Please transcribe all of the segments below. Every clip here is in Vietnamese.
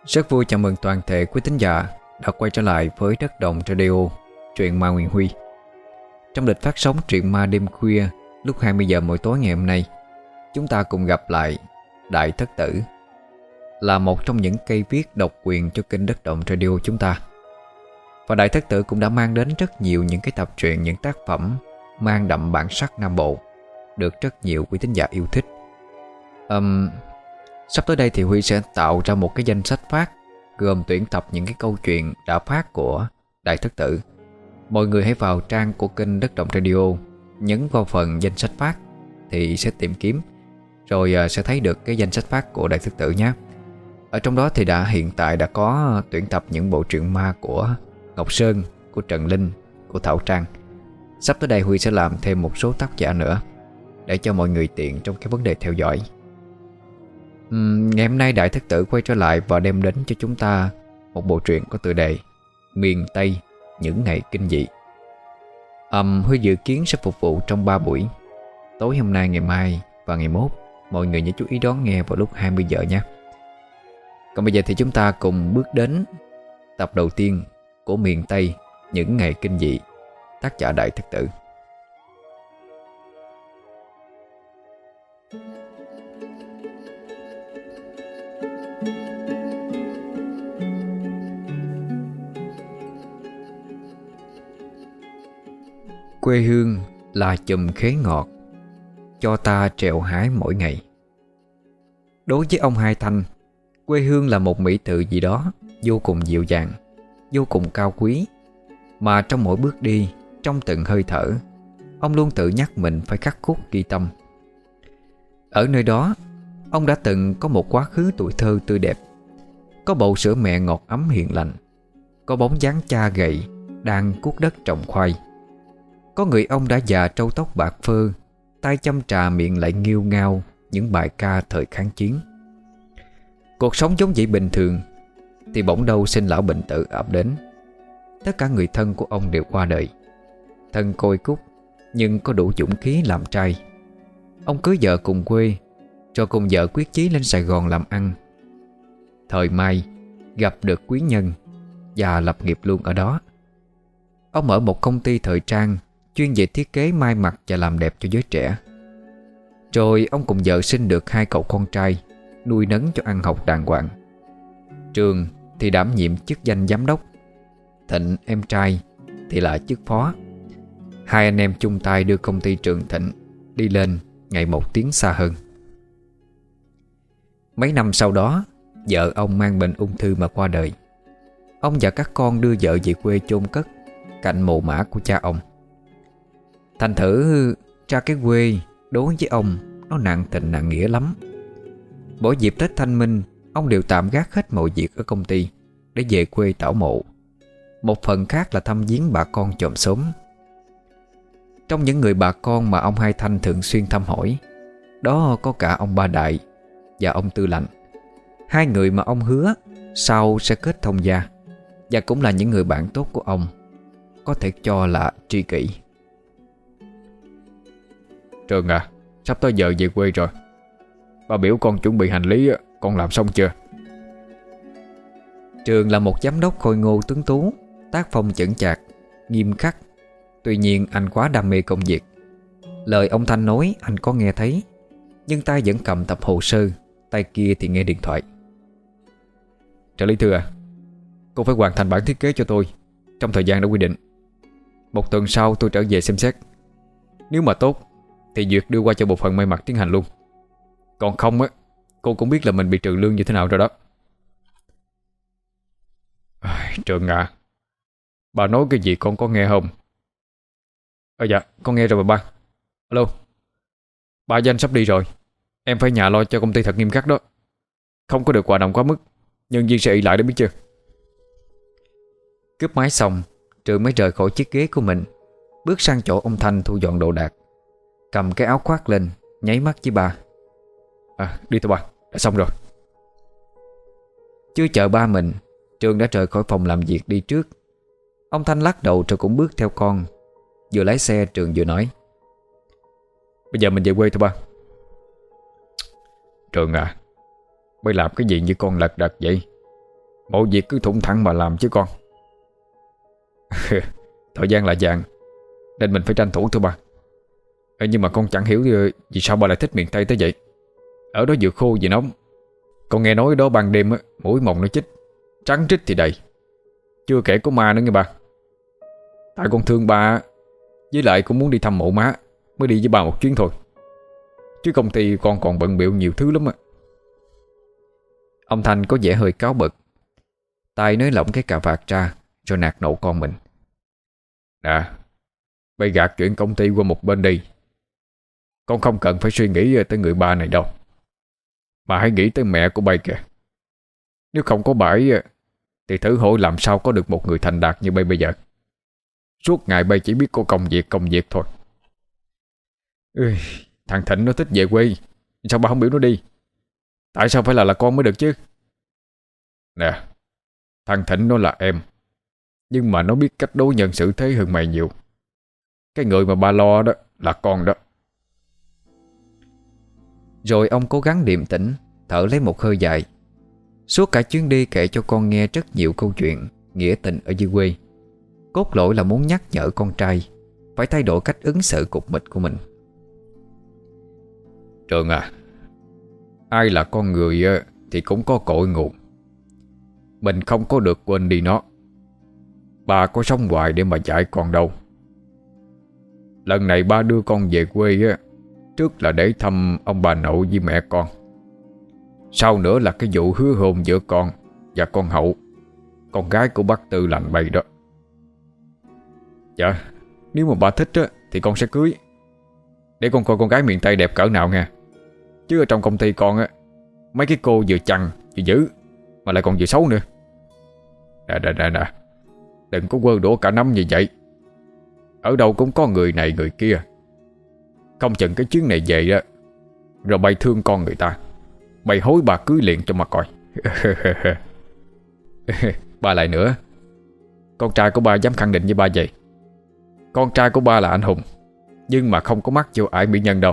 Rất vui chào mừng toàn thể quý thính giả đã quay trở lại với Đất Động Radio, truyện ma Nguyễn Huy. Trong lịch phát sóng truyện ma đêm khuya lúc 20 giờ mỗi tối ngày hôm nay, chúng ta cùng gặp lại Đại Thất Tử, là một trong những cây viết độc quyền cho kênh Đất Động Radio chúng ta. Và Đại Thất Tử cũng đã mang đến rất nhiều những cái tập truyện, những tác phẩm mang đậm bản sắc Nam Bộ, được rất nhiều quý thính giả yêu thích. Sắp tới đây thì Huy sẽ tạo ra một cái danh sách phát gồm tuyển tập những cái câu chuyện đã phát của Đại Thất Tử. Mọi người hãy vào trang của kênh Đất Động Radio, nhấn vào phần danh sách phát thì sẽ tìm kiếm, rồi sẽ thấy được cái danh sách phát của Đại Thất Tử nhé. Ở trong đó thì hiện tại đã có tuyển tập những bộ truyện ma của Ngọc Sơn, của Trần Linh, của Thảo Trang. Sắp tới đây Huy sẽ làm thêm một số tác giả nữa để cho mọi người tiện trong cái vấn đề theo dõi. Ngày hôm nay Đại Thất Tử quay trở lại và đem đến cho chúng ta một bộ truyện có tựa đề Miền Tây Những Ngày Kinh Dị. Huy dự kiến sẽ phục vụ trong 3 buổi, tối hôm nay, ngày mai và ngày mốt. Mọi người nhớ chú ý đón nghe vào lúc 20 giờ nhé. Còn bây giờ thì chúng ta cùng bước đến tập đầu tiên của Miền Tây Những Ngày Kinh Dị, tác giả Đại Thất Tử. Quê hương là chùm khế ngọt, cho ta trèo hái mỗi ngày. Đối với ông Hai Thanh, quê hương là một mỹ tự gì đó vô cùng dịu dàng, vô cùng cao quý, mà trong mỗi bước đi, trong từng hơi thở, ông luôn tự nhắc mình phải khắc cốt ghi tâm. Ở nơi đó, ông đã từng có một quá khứ tuổi thơ tươi đẹp, có bầu sữa mẹ ngọt ấm hiền lành, có bóng dáng cha gầy đang cuốc đất trồng khoai, có người ông đã già trâu tóc bạc phơ, tay châm trà miệng lại nghêu ngao những bài ca thời kháng chiến. Cuộc sống giống vậy bình thường, thì bỗng đâu sinh lão bệnh tử ập đến. Tất cả người thân của ông đều qua đời. Thân côi cút nhưng có đủ dũng khí làm trai. Ông cưới vợ cùng quê, rồi cùng vợ quyết chí lên Sài Gòn làm ăn. Thời Mai gặp được quý nhân và lập nghiệp luôn ở đó. Ông mở một công ty thời trang chuyên về thiết kế may mặc và làm đẹp cho giới trẻ. Rồi ông cùng vợ sinh được 2 cậu con trai, nuôi nấng cho ăn học đàng hoàng. Trường thì đảm nhiệm chức danh giám đốc, Thịnh em trai thì là chức phó. 2 anh em chung tay đưa công ty Trường Thịnh đi lên ngày một tiến xa hơn. Mấy năm sau đó, vợ ông mang bệnh ung thư mà qua đời. Ông và các con đưa vợ về quê chôn cất cạnh mộ mả của cha ông. Thành thử ra cái quê đối với ông nó nặng tình nặng nghĩa lắm. Mỗi dịp Tết Thanh Minh, ông đều tạm gác hết mọi việc ở công ty để về quê tảo mộ. Một phần khác là thăm viếng bà con chòm xóm. Trong những người bà con mà ông Hai Thanh thường xuyên thăm hỏi, đó có cả ông Ba Đại và ông Tư Lạnh, 2 người mà ông hứa sau sẽ kết thông gia, và cũng là những người bạn tốt của ông, có thể cho là tri kỷ. Trường à, sắp tới giờ về quê rồi. Bà biểu con chuẩn bị hành lý, con làm xong chưa? Trường là một giám đốc khôi ngô tuấn tú, tác phong chững chạc, nghiêm khắc. Tuy nhiên anh quá đam mê công việc. Lời ông Thanh nói anh có nghe thấy, nhưng tay vẫn cầm tập hồ sơ, tay kia thì nghe điện thoại. Trợ lý Thư à, cô phải hoàn thành bản thiết kế cho tôi trong thời gian đã quy định. 1 tuần sau tôi trở về xem xét. Nếu mà tốt thì duyệt đưa qua cho bộ phận may mặc tiến hành luôn. Còn không á, cô cũng biết là mình bị trừ lương như thế nào rồi đó. Trường à, bà nói cái gì con có nghe không? Dạ, con nghe rồi bà ba. Alo, bà Danh sắp đi rồi. Em phải nhà lo cho công ty thật nghiêm khắc đó. Không có được hoạt động quá mức, nhân viên sẽ ỷ lại đó biết chưa? Cướp máy xong, Trường mới rời khỏi chiếc ghế của mình, bước sang chỗ ông Thanh thu dọn đồ đạc, cầm cái áo khoác lên, nháy mắt với ba. Đi thôi bà, đã xong rồi. Chưa chờ ba mình, Trường đã rời khỏi phòng làm việc đi trước. Ông Thanh lắc đầu rồi cũng bước theo con. Vừa lái xe Trường vừa nói: Bây giờ mình về quê thôi ba. Trường à, bây làm cái gì như con lật đật vậy? Mọi việc cứ thủng thẳng mà làm chứ con. Thời gian là vàng, nên mình phải tranh thủ thôi ba. Nhưng mà con chẳng hiểu vì sao ba lại thích miền Tây tới vậy. Ở đó vừa khô vừa nóng. Con nghe nói đó ban đêm muỗi mồng nó chích, trắng trích thì đầy. Chưa kể có ma nữa nghe ba. Tại con thương ba, với lại cũng muốn đi thăm mộ má, mới đi với ba một chuyến thôi. Chứ công ty con còn bận bịu nhiều thứ lắm á. Ông Thanh có vẻ hơi cáu bực, tay nới lỏng cái cà vạt ra rồi nạt nộ con mình. Nè, bây gạt chuyện công ty qua một bên đi. Con không cần phải suy nghĩ tới người ba này đâu, mà hãy nghĩ tới mẹ của bay kìa. Nếu không có bà ấy thì thử hỏi làm sao có được một người thành đạt như bay bây giờ. Suốt ngày bay chỉ biết có công việc thôi. Thằng Thịnh nó thích về quê, sao ba không biểu nó đi? Tại sao phải là con mới được chứ? Nè, thằng Thịnh nó là em, nhưng mà nó biết cách đối nhân xử thế hơn mày nhiều. Cái người mà ba lo đó là con đó. Rồi ông cố gắng điềm tĩnh, thở lấy một hơi dài. Suốt cả chuyến đi kể cho con nghe rất nhiều câu chuyện nghĩa tình ở dưới quê. Cốt lõi là muốn nhắc nhở con trai phải thay đổi cách ứng xử cục mịch của mình. Trường à, ai là con người thì cũng có cội nguồn. Mình không có được quên đi nó. Ba có sống hoài để mà dạy con đâu. Lần này ba đưa con về quê trước là để thăm ông bà nội với mẹ con. Sau nữa là cái vụ hứa hôn giữa con và con Hậu, con gái của bác Tư lành bày đó. Dạ, nếu mà bà thích thì con sẽ cưới, để con coi con gái miền Tây đẹp cỡ nào nha. Chứ ở trong công ty con mấy cái cô vừa chằn vừa dữ, mà lại còn vừa xấu nữa. Nè, đừng có quơ đũa cả nắm như vậy. Ở đâu cũng có người này người kia. Không chừng cái chuyến này về đó, rồi bay thương con người ta, bay hối bà cưới liền cho mà coi. Ba lại nữa, con trai của ba dám khẳng định với ba vậy. Con trai của ba là anh hùng, nhưng mà không có mắt vô ải mỹ nhân đâu.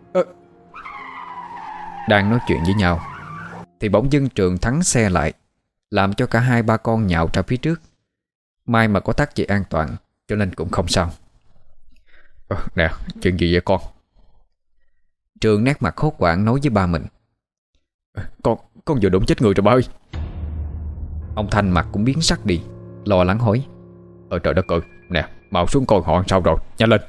Đang nói chuyện với nhau thì bỗng dưng Trường thắng xe lại, làm cho cả hai ba con nhào ra phía trước. May mà có thắt dây an toàn cho nên cũng không sao. Nè, chuyện gì vậy con? Trường nét mặt hốt hoảng nói với ba mình. Con vừa đụng chết người rồi ba ơi. Ông Thanh mặt cũng biến sắc đi, lo lắng hỏi. Trời đất ơi, nè, mau xuống coi họ sao rồi, nhanh lên.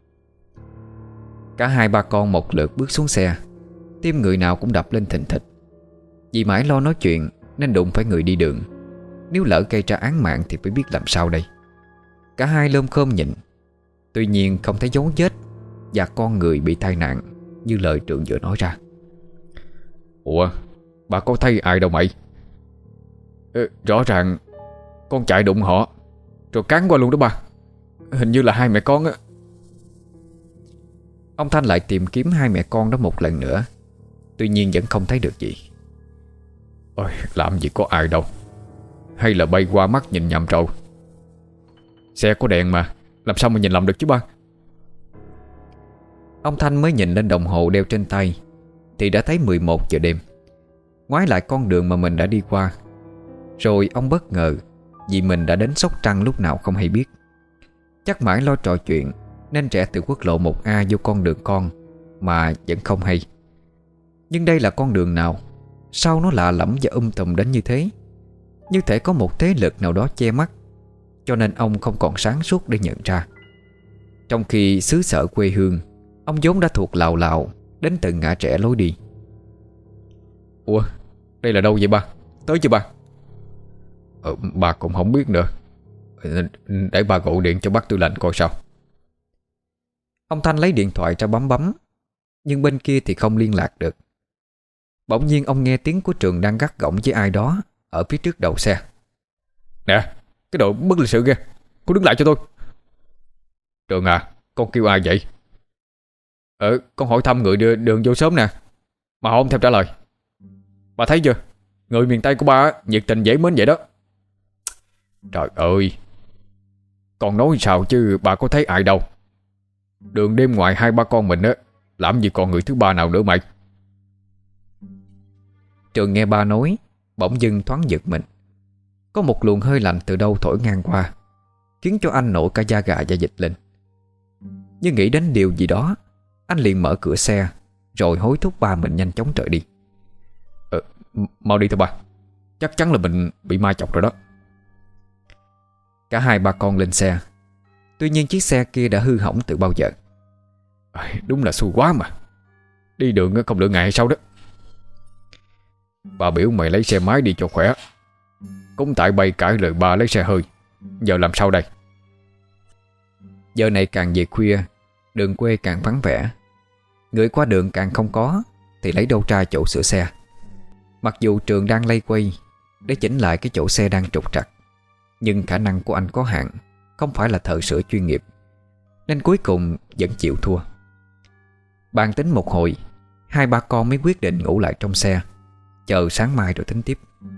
Cả hai ba con một lượt bước xuống xe, tim người nào cũng đập lên thình thịch. Vì mãi lo nói chuyện nên đụng phải người đi đường. Nếu lỡ gây ra án mạng thì phải biết làm sao đây. Cả hai lơm khơm nhịn. Tuy nhiên không thấy dấu vết và con người bị tai nạn như lời Trường vừa nói ra. Ủa, bà có thấy ai đâu mày? Rõ ràng con chạy đụng họ rồi cán qua luôn đó ba. Hình như là hai mẹ con á. Ông Thanh lại tìm kiếm hai mẹ con đó một lần nữa. Tuy nhiên vẫn không thấy được gì. Ôi, làm gì có ai đâu. Hay là bay qua mắt nhìn nhầm rồi. Xe có đèn mà, làm sao mà nhìn lầm được chứ ba. Ông Thanh mới nhìn lên đồng hồ đeo trên tay thì đã thấy 11 giờ đêm. Ngoái lại con đường mà mình đã đi qua, rồi ông bất ngờ vì mình đã đến Sóc Trăng lúc nào không hay biết. Chắc mãi lo trò chuyện nên rẽ từ quốc lộ 1A vô con đường con mà vẫn không hay. Nhưng đây là con đường nào? Sao nó lạ lẫm và tùm đến như thế? Như thể có một thế lực nào đó che mắt, cho nên ông không còn sáng suốt để nhận ra. Trong khi xứ sở quê hương ông vốn đã thuộc lào lào đến từng ngã rẽ lối đi. Ủa, đây là đâu vậy ba? Tới chưa ba? Ba cũng không biết nữa. Để ba gọi điện cho bác Tư lệnh coi sao. Ông Thanh lấy điện thoại ra bấm, nhưng bên kia thì không liên lạc được. Bỗng nhiên ông nghe tiếng của Trường đang gắt gỏng với ai đó ở phía trước đầu xe. Nè, cái đồ bất lịch sự kìa, cô đứng lại cho tôi. Trường à, con kêu ai vậy? Con hỏi thăm người đưa đường vô sớm nè, mà họ không thèm trả lời. Bà thấy chưa, người miền Tây của ba nhiệt tình dễ mến vậy đó. Trời ơi, con nói sao chứ bà có thấy ai đâu. Đường đêm ngoài hai ba con mình á, làm gì còn người thứ ba nào nữa mày. Trường nghe ba nói, bỗng dưng thoáng giật mình. Có một luồng hơi lạnh từ đâu thổi ngang qua, khiến cho anh nổi cả da gà da dịch lên. Nhưng nghĩ đến điều gì đó, anh liền mở cửa xe, rồi hối thúc ba mình nhanh chóng trở đi. Mau đi thôi ba, chắc chắn là mình bị ma chọc rồi đó. Cả hai ba con lên xe. Tuy nhiên chiếc xe kia đã hư hỏng từ bao giờ. Đúng là xui quá mà. Đi đường không lựa ngày hay sao đó. Bà biểu mày lấy xe máy đi cho khỏe. Cũng tại bày cãi lời ba lấy xe hơi. Giờ làm sao đây? Giờ này càng về khuya, đường quê càng vắng vẻ. Người qua đường càng không có, thì lấy đâu ra chỗ sửa xe. Mặc dù Trường đang lay quay để chỉnh lại cái chỗ xe đang trục trặc, nhưng khả năng của anh có hạn, không phải là thợ sửa chuyên nghiệp, nên cuối cùng vẫn chịu thua. Bàn tính một hồi, hai ba con mới quyết định ngủ lại trong xe, chờ sáng mai rồi tính tiếp.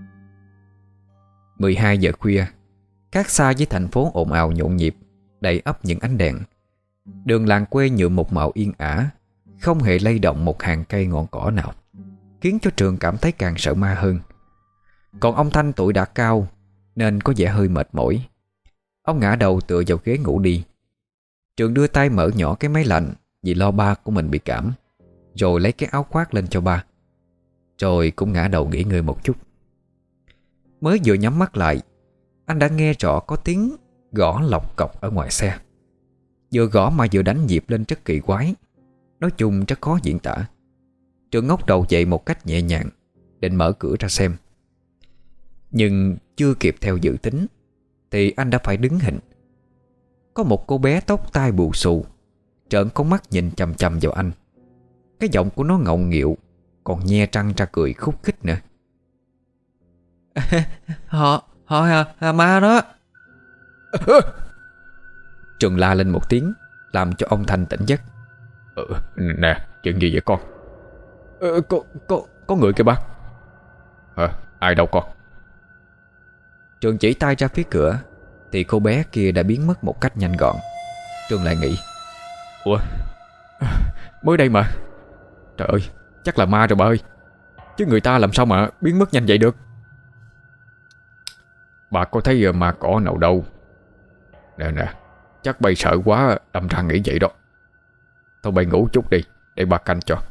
12 giờ khuya, khác xa với thành phố ồn ào nhộn nhịp, đầy ắp những ánh đèn. Đường làng quê nhuộm một màu yên ả, không hề lay động một hàng cây ngọn cỏ nào, khiến cho Trường cảm thấy càng sợ ma hơn. Còn ông Thanh tuổi đã cao nên có vẻ hơi mệt mỏi. Ông ngã đầu tựa vào ghế ngủ đi. Trường đưa tay mở nhỏ cái máy lạnh vì lo ba của mình bị cảm, rồi lấy cái áo khoác lên cho ba, rồi cũng ngã đầu nghỉ ngơi một chút. Mới vừa nhắm mắt lại, anh đã nghe rõ có tiếng gõ lọc cọc ở ngoài xe. Vừa gõ mà vừa đánh nhịp lên rất kỳ quái. Nói chung rất khó diễn tả. Trường ngóc đầu dậy một cách nhẹ nhàng, định mở cửa ra xem. Nhưng chưa kịp theo dự tính thì anh đã phải đứng hình. Có một cô bé tóc tai bù xù trợn con mắt nhìn chằm chằm vào anh. Cái giọng của nó ngọng nghịu, còn nhe răng ra cười khúc khích nữa. Họ ma đó. Trường la lên một tiếng, làm cho ông Thanh tỉnh giấc. Nè, chuyện gì vậy con? Có người kìa ba. Ai đâu con? Trường chỉ tay ra phía cửa, thì cô bé kia đã biến mất một cách nhanh gọn. Trường lại nghĩ, ủa, mới đây mà. Trời ơi, chắc là ma rồi bà ơi. Chứ người ta làm sao mà biến mất nhanh vậy được? Bà có thấy ma cỏ nào đâu. Nè, chắc bay sợ quá đâm ra nghĩ vậy đó. Thôi bay ngủ chút đi, để bà canh cho.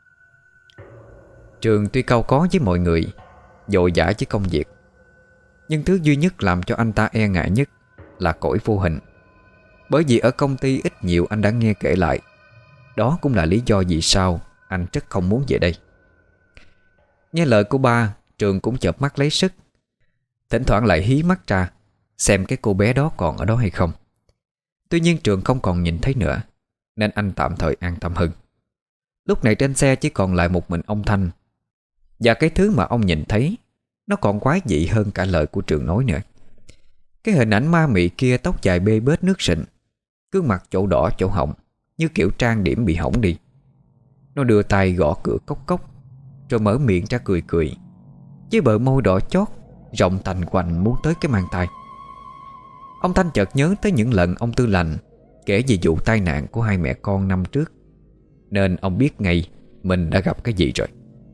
Trường tuy cau có với mọi người, vội vã với công việc, nhưng thứ duy nhất làm cho anh ta e ngại nhất là cõi vô hình. Bởi vì ở công ty ít nhiều anh đã nghe kể lại. Đó cũng là lý do vì sao anh rất không muốn về đây. Nghe lời của ba, Trường cũng chợp mắt lấy sức. Thỉnh thoảng lại hí mắt ra xem cái cô bé đó còn ở đó hay không. Tuy nhiên Trường không còn nhìn thấy nữa, nên anh tạm thời an tâm hơn. Lúc này trên xe chỉ còn lại một mình ông Thanh. Và cái thứ mà ông nhìn thấy, nó còn quái dị hơn cả lời của Trường nói nữa. Cái hình ảnh ma mị kia, tóc dài bê bết nước sình, gương mặt chỗ đỏ chỗ họng, như kiểu trang điểm bị hỏng đi. Nó đưa tay gõ cửa cốc cốc, rồi mở miệng ra cười cười, với bờ môi đỏ chót rộng tành quành muốn tới cái mang tay. Ông Thanh chợt nhớ tới những lần ông Tư Lành kể về vụ tai nạn của hai mẹ con năm trước, nên ông biết ngay mình đã gặp cái gì rồi.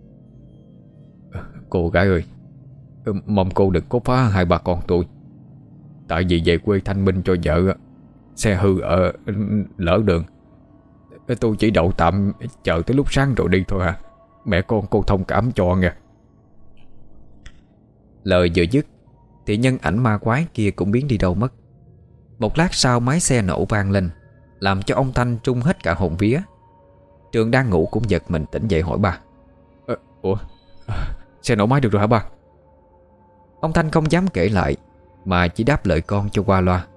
Cô gái ơi, mong cô đừng có phá hai bà con tôi. Tại vì về quê thanh minh cho vợ, xe hư ở lỡ đường. Tôi chỉ đậu tạm chờ tới lúc sáng rồi đi thôi à. Mẹ con cô thông cảm cho nghe. Lời vừa dứt thì nhân ảnh ma quái kia cũng biến đi đâu mất. Một lát sau máy xe nổ vang lên, làm cho ông Thanh trung hết cả hồn vía. Trường đang ngủ cũng giật mình tỉnh dậy hỏi ba. Ủa, xe nổ máy được rồi hả ba? Ông Thanh không dám kể lại, mà chỉ đáp lời con cho qua loa.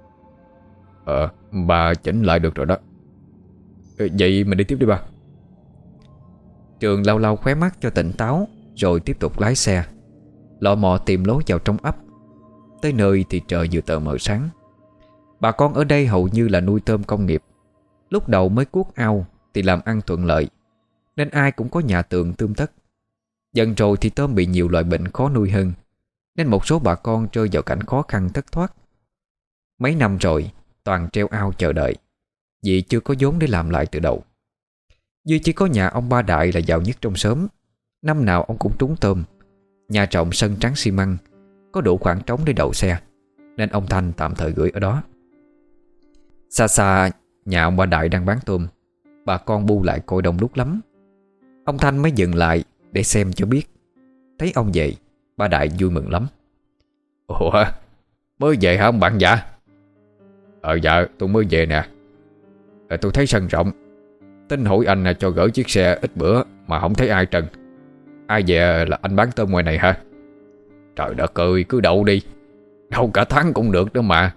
Bà chỉnh lại được rồi đó. Vậy mình đi tiếp đi ba. Trường lau lau khóe mắt cho tỉnh táo, rồi tiếp tục lái xe lọ mọ tìm lối vào trong ấp. Tới nơi thì trời vừa tờ mờ sáng. Bà con ở đây hầu như là nuôi tôm công nghiệp. Lúc đầu mới cuốc ao thì làm ăn thuận lợi, nên ai cũng có nhà tường tươm tất. Dần rồi thì tôm bị nhiều loại bệnh khó nuôi hơn, nên một số bà con rơi vào cảnh khó khăn thất thoát. Mấy năm rồi toàn treo ao chờ đợi, vì chưa có vốn để làm lại từ đầu. Duy chỉ có nhà ông Ba Đại là giàu nhất trong xóm. Năm nào ông cũng trúng tôm, nhà rộng sân trắng xi măng, có đủ khoảng trống để đậu xe, nên ông Thanh tạm thời gửi ở đó. Xa xa nhà ông ba Đại đang bán tôm, bà con bu lại coi đông đúc lắm. Ông Thanh mới dừng lại để xem cho biết. Thấy ông về, ba Đại vui mừng lắm. Ủa, mới về hả ông bạn già? Dạ tôi mới về nè. Tôi thấy sân rộng, tính hỏi anh cho gửi chiếc xe ít bữa mà không thấy ai trần. Ai về là anh bán tôm ngoài này hả? Trời đất ơi, cứ đậu đi, đậu cả tháng cũng được đó mà.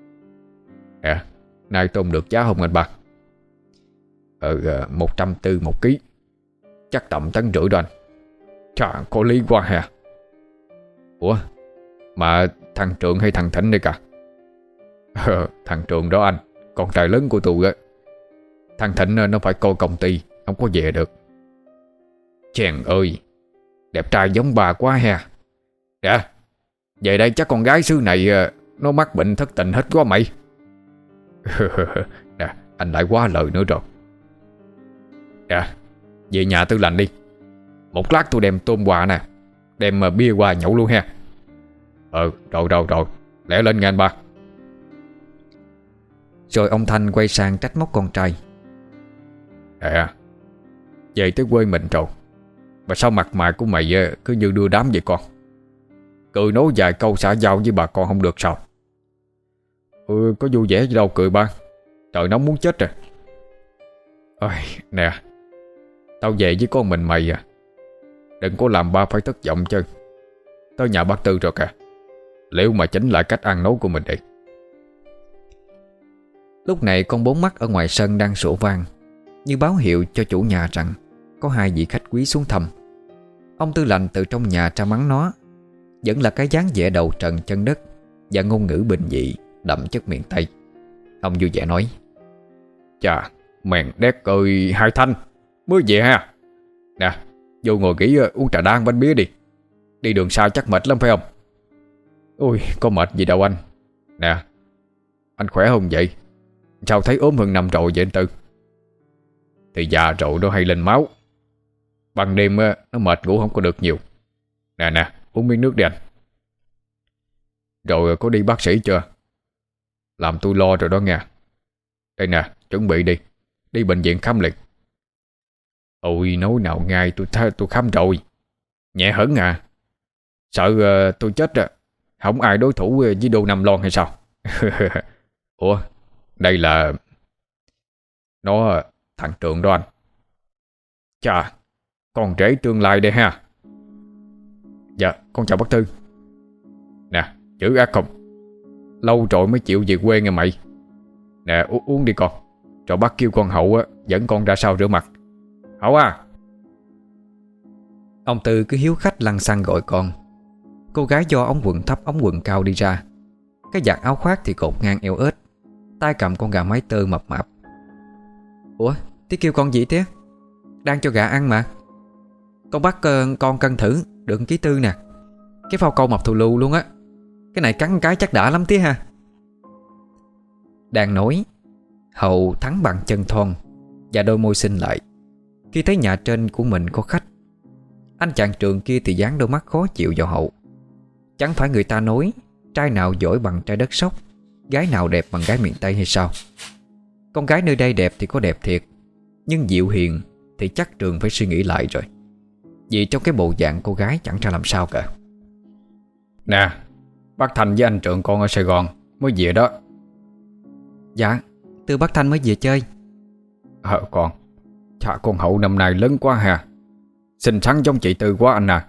Nay tôm được giá không anh ba? 140 một ký, chắc tầm tấn rưỡi đó anh. Chà, có lý quá ha. Ủa, mà thằng Trường hay thằng Thịnh đây cả? Thằng Trường đó anh, con trai lớn của tôi á. Thằng Thịnh nó phải coi công ty, không có về được. Chèn ơi, đẹp trai giống bà quá ha. Dạ, về đây chắc con gái xứ này nó mắc bệnh thất tình hết quá mày. Nè, anh lại quá lời nữa rồi. Dạ, về nhà Tư Lành đi. Một lát tôi đem tôm quà nè, đem bia qua nhậu luôn ha. Rồi, lẹ lên nghe anh ba. Rồi ông Thanh quay sang trách móc con trai. Về tới quê mình rồi mà sao mặt mày của mày cứ như đưa đám vậy con? Cười nói vài câu xã giao với bà con không được sao? Có vui vẻ gì đâu cười ba. Trời nóng muốn chết rồi. Nè, tao về với con mình mày à. Đừng có làm ba phải thất vọng chứ. Tới nhà bác Tư rồi kìa. Liệu mà chỉnh lại cách ăn nấu của mình đi. Lúc này con bốn mắt ở ngoài sân đang sủa vang, như báo hiệu cho chủ nhà rằng có hai vị khách quý xuống thăm. Ông Tư Lành từ trong nhà ra mắng nó. Vẫn là cái dáng vẻ đầu trần chân đất và ngôn ngữ bình dị đậm chất miền Tây. Ông vui vẻ nói: Chà, mèn đét ơi hai Thanh, mới về ha. Nè, vô ngồi nghỉ uống trà đá bánh bía đi. Đi đường xa chắc mệt lắm phải không? Ôi, có mệt gì đâu anh. Nè, anh khỏe không vậy? Sao thấy ốm hơn năm rồi vậy anh Tư? Thì già rồi nó hay lên máu. Ban đêm nó mệt ngủ không có được nhiều. Nè, uống miếng nước đi anh. Rồi có đi bác sĩ chưa? Làm tôi lo rồi đó nha. Đây nè, chuẩn bị đi. Đi bệnh viện khám liền. Ôi, nói nào ngay tôi khám rồi. Nhẹ hẳn à. Sợ tôi chết à. Không ai đối thủ với Đô Nam Loan hay sao? Ủa, đây là... Nó thằng Trường đó anh. Chà, con rể tương lai đây ha. Dạ, con chào bác Tư. Nè, chữ ác không? Lâu rồi mới chịu về quê nghe mày. Nè, uống đi con. Rồi bác kêu con Hậu dẫn con ra sau rửa mặt. Hậu à. Ông Tư cứ hiếu khách lăng xăng gọi con. Cô gái do ống quần thấp ống quần cao đi ra. Cái vạt áo khoác thì cột ngang eo ếch, tay cầm con gà mái tơ mập mạp. Ủa, tí kêu con gì thế? Đang cho gà ăn mà. Con bắt con cân thử được 1,4 kg nè. Cái phao câu mập thù lù luôn á. Cái này cắn cái chắc đã lắm tía ha. Đang nói, Hậu thắng bằng chân thon và đôi môi xinh lại khi thấy nhà trên của mình có khách. Anh chàng Trường kia thì dán đôi mắt khó chịu vào Hậu. Chẳng phải người ta nói trai nào giỏi bằng trai đất sóc, gái nào đẹp bằng gái miền Tây hay sao? Con gái nơi đây đẹp thì có đẹp thiệt, nhưng dịu hiền thì chắc Trường phải suy nghĩ lại rồi. Vì trong cái bộ dạng cô gái chẳng ra làm sao cả. Nè, bác Thành với anh Trường con ở Sài Gòn mới về đó. Dạ, Tư bác Thanh mới về chơi. Con. Chà, con Hậu năm nay lớn quá hà. Xinh xắn giống chị Tư quá anh à.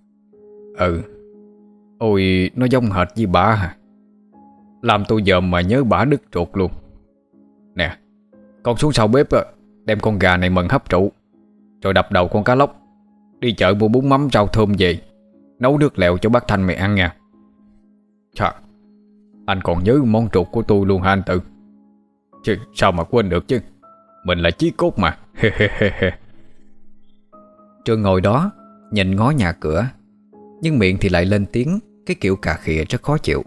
Ôi, nó giống hệt với bà hả? Làm tôi giờ mà nhớ bà đứt ruột luôn. Nè, con xuống sau bếp đem con gà này mần hấp trụ, rồi đập đầu con cá lóc. Đi chợ mua bún mắm rau thơm về, nấu nước lèo cho bác Thanh mày ăn nha. Chà, anh còn nhớ món ruột của tôi luôn hả anh Tư? Chứ sao mà quên được chứ. Mình là chí cốt mà. Trường ngồi đó nhìn ngó nhà cửa, nhưng miệng thì lại lên tiếng cái kiểu cà khịa rất khó chịu.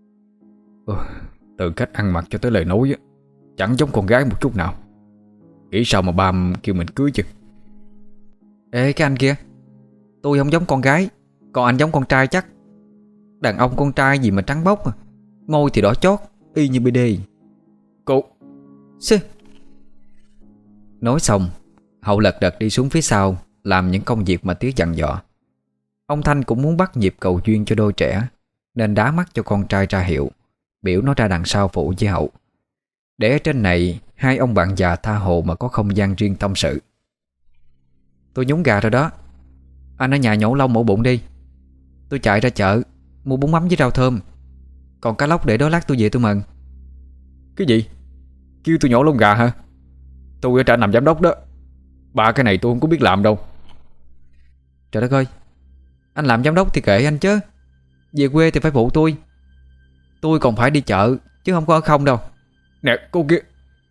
Từ cách ăn mặc cho tới lời nói chẳng giống con gái một chút nào. Nghĩ sao mà ba kêu mình cưới chứ. Ê cái anh kia, tôi không giống con gái, còn anh giống con trai chắc. Đàn ông con trai gì mà trắng bóc à. Môi thì đỏ chót, y như BD. Cô Sư. Nói xong, Hậu lật đật đi xuống phía sau, làm những công việc mà Tía dặn dò. Ông Thanh cũng muốn bắt nhịp cầu duyên cho đôi trẻ, nên đá mắt cho con trai ra hiệu, biểu nó ra đằng sau phụ với Hậu, để ở trên này hai ông bạn già tha hồ mà có không gian riêng tâm sự. Tôi nhúng gà rồi đó. Anh ở nhà nhổ lông mổ bụng đi. Tôi chạy ra chợ mua bún mắm với rau thơm. Còn cá lóc để đó lát tôi về tôi mần. Cái gì? Kêu tôi nhổ lông gà hả? Tôi ở trại làm giám đốc đó. Ba cái này tôi không có biết làm đâu. Trời đất ơi, anh làm giám đốc thì kệ anh chứ. Về quê thì phải phụ tôi. Tôi còn phải đi chợ chứ không có ở không đâu. Nè cô kia.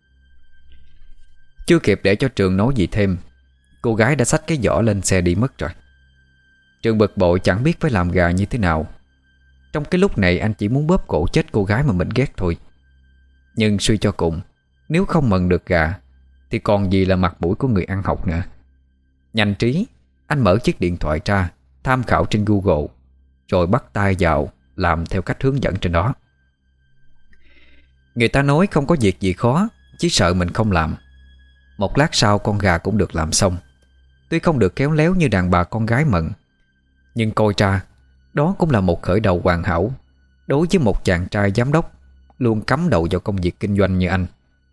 Chưa kịp để cho Trường nói gì thêm, cô gái đã xách cái giỏ lên xe đi mất rồi. Trường bực bội chẳng biết phải làm gà như thế nào. Trong cái lúc này anh chỉ muốn bóp cổ chết cô gái mà mình ghét thôi. Nhưng suy cho cùng, nếu không mần được gà thì còn gì là mặt mũi của người ăn học nữa. Nhanh trí, anh mở chiếc điện thoại ra, tham khảo trên Google, rồi bắt tay vào làm theo cách hướng dẫn trên đó. Người ta nói không có việc gì khó, chỉ sợ mình không làm. Một lát sau con gà cũng được làm xong. Tuy không được khéo léo như đàn bà con gái mận, nhưng coi ra đó cũng là một khởi đầu hoàn hảo đối với một chàng trai giám đốc luôn cắm đầu vào công việc kinh doanh như anh.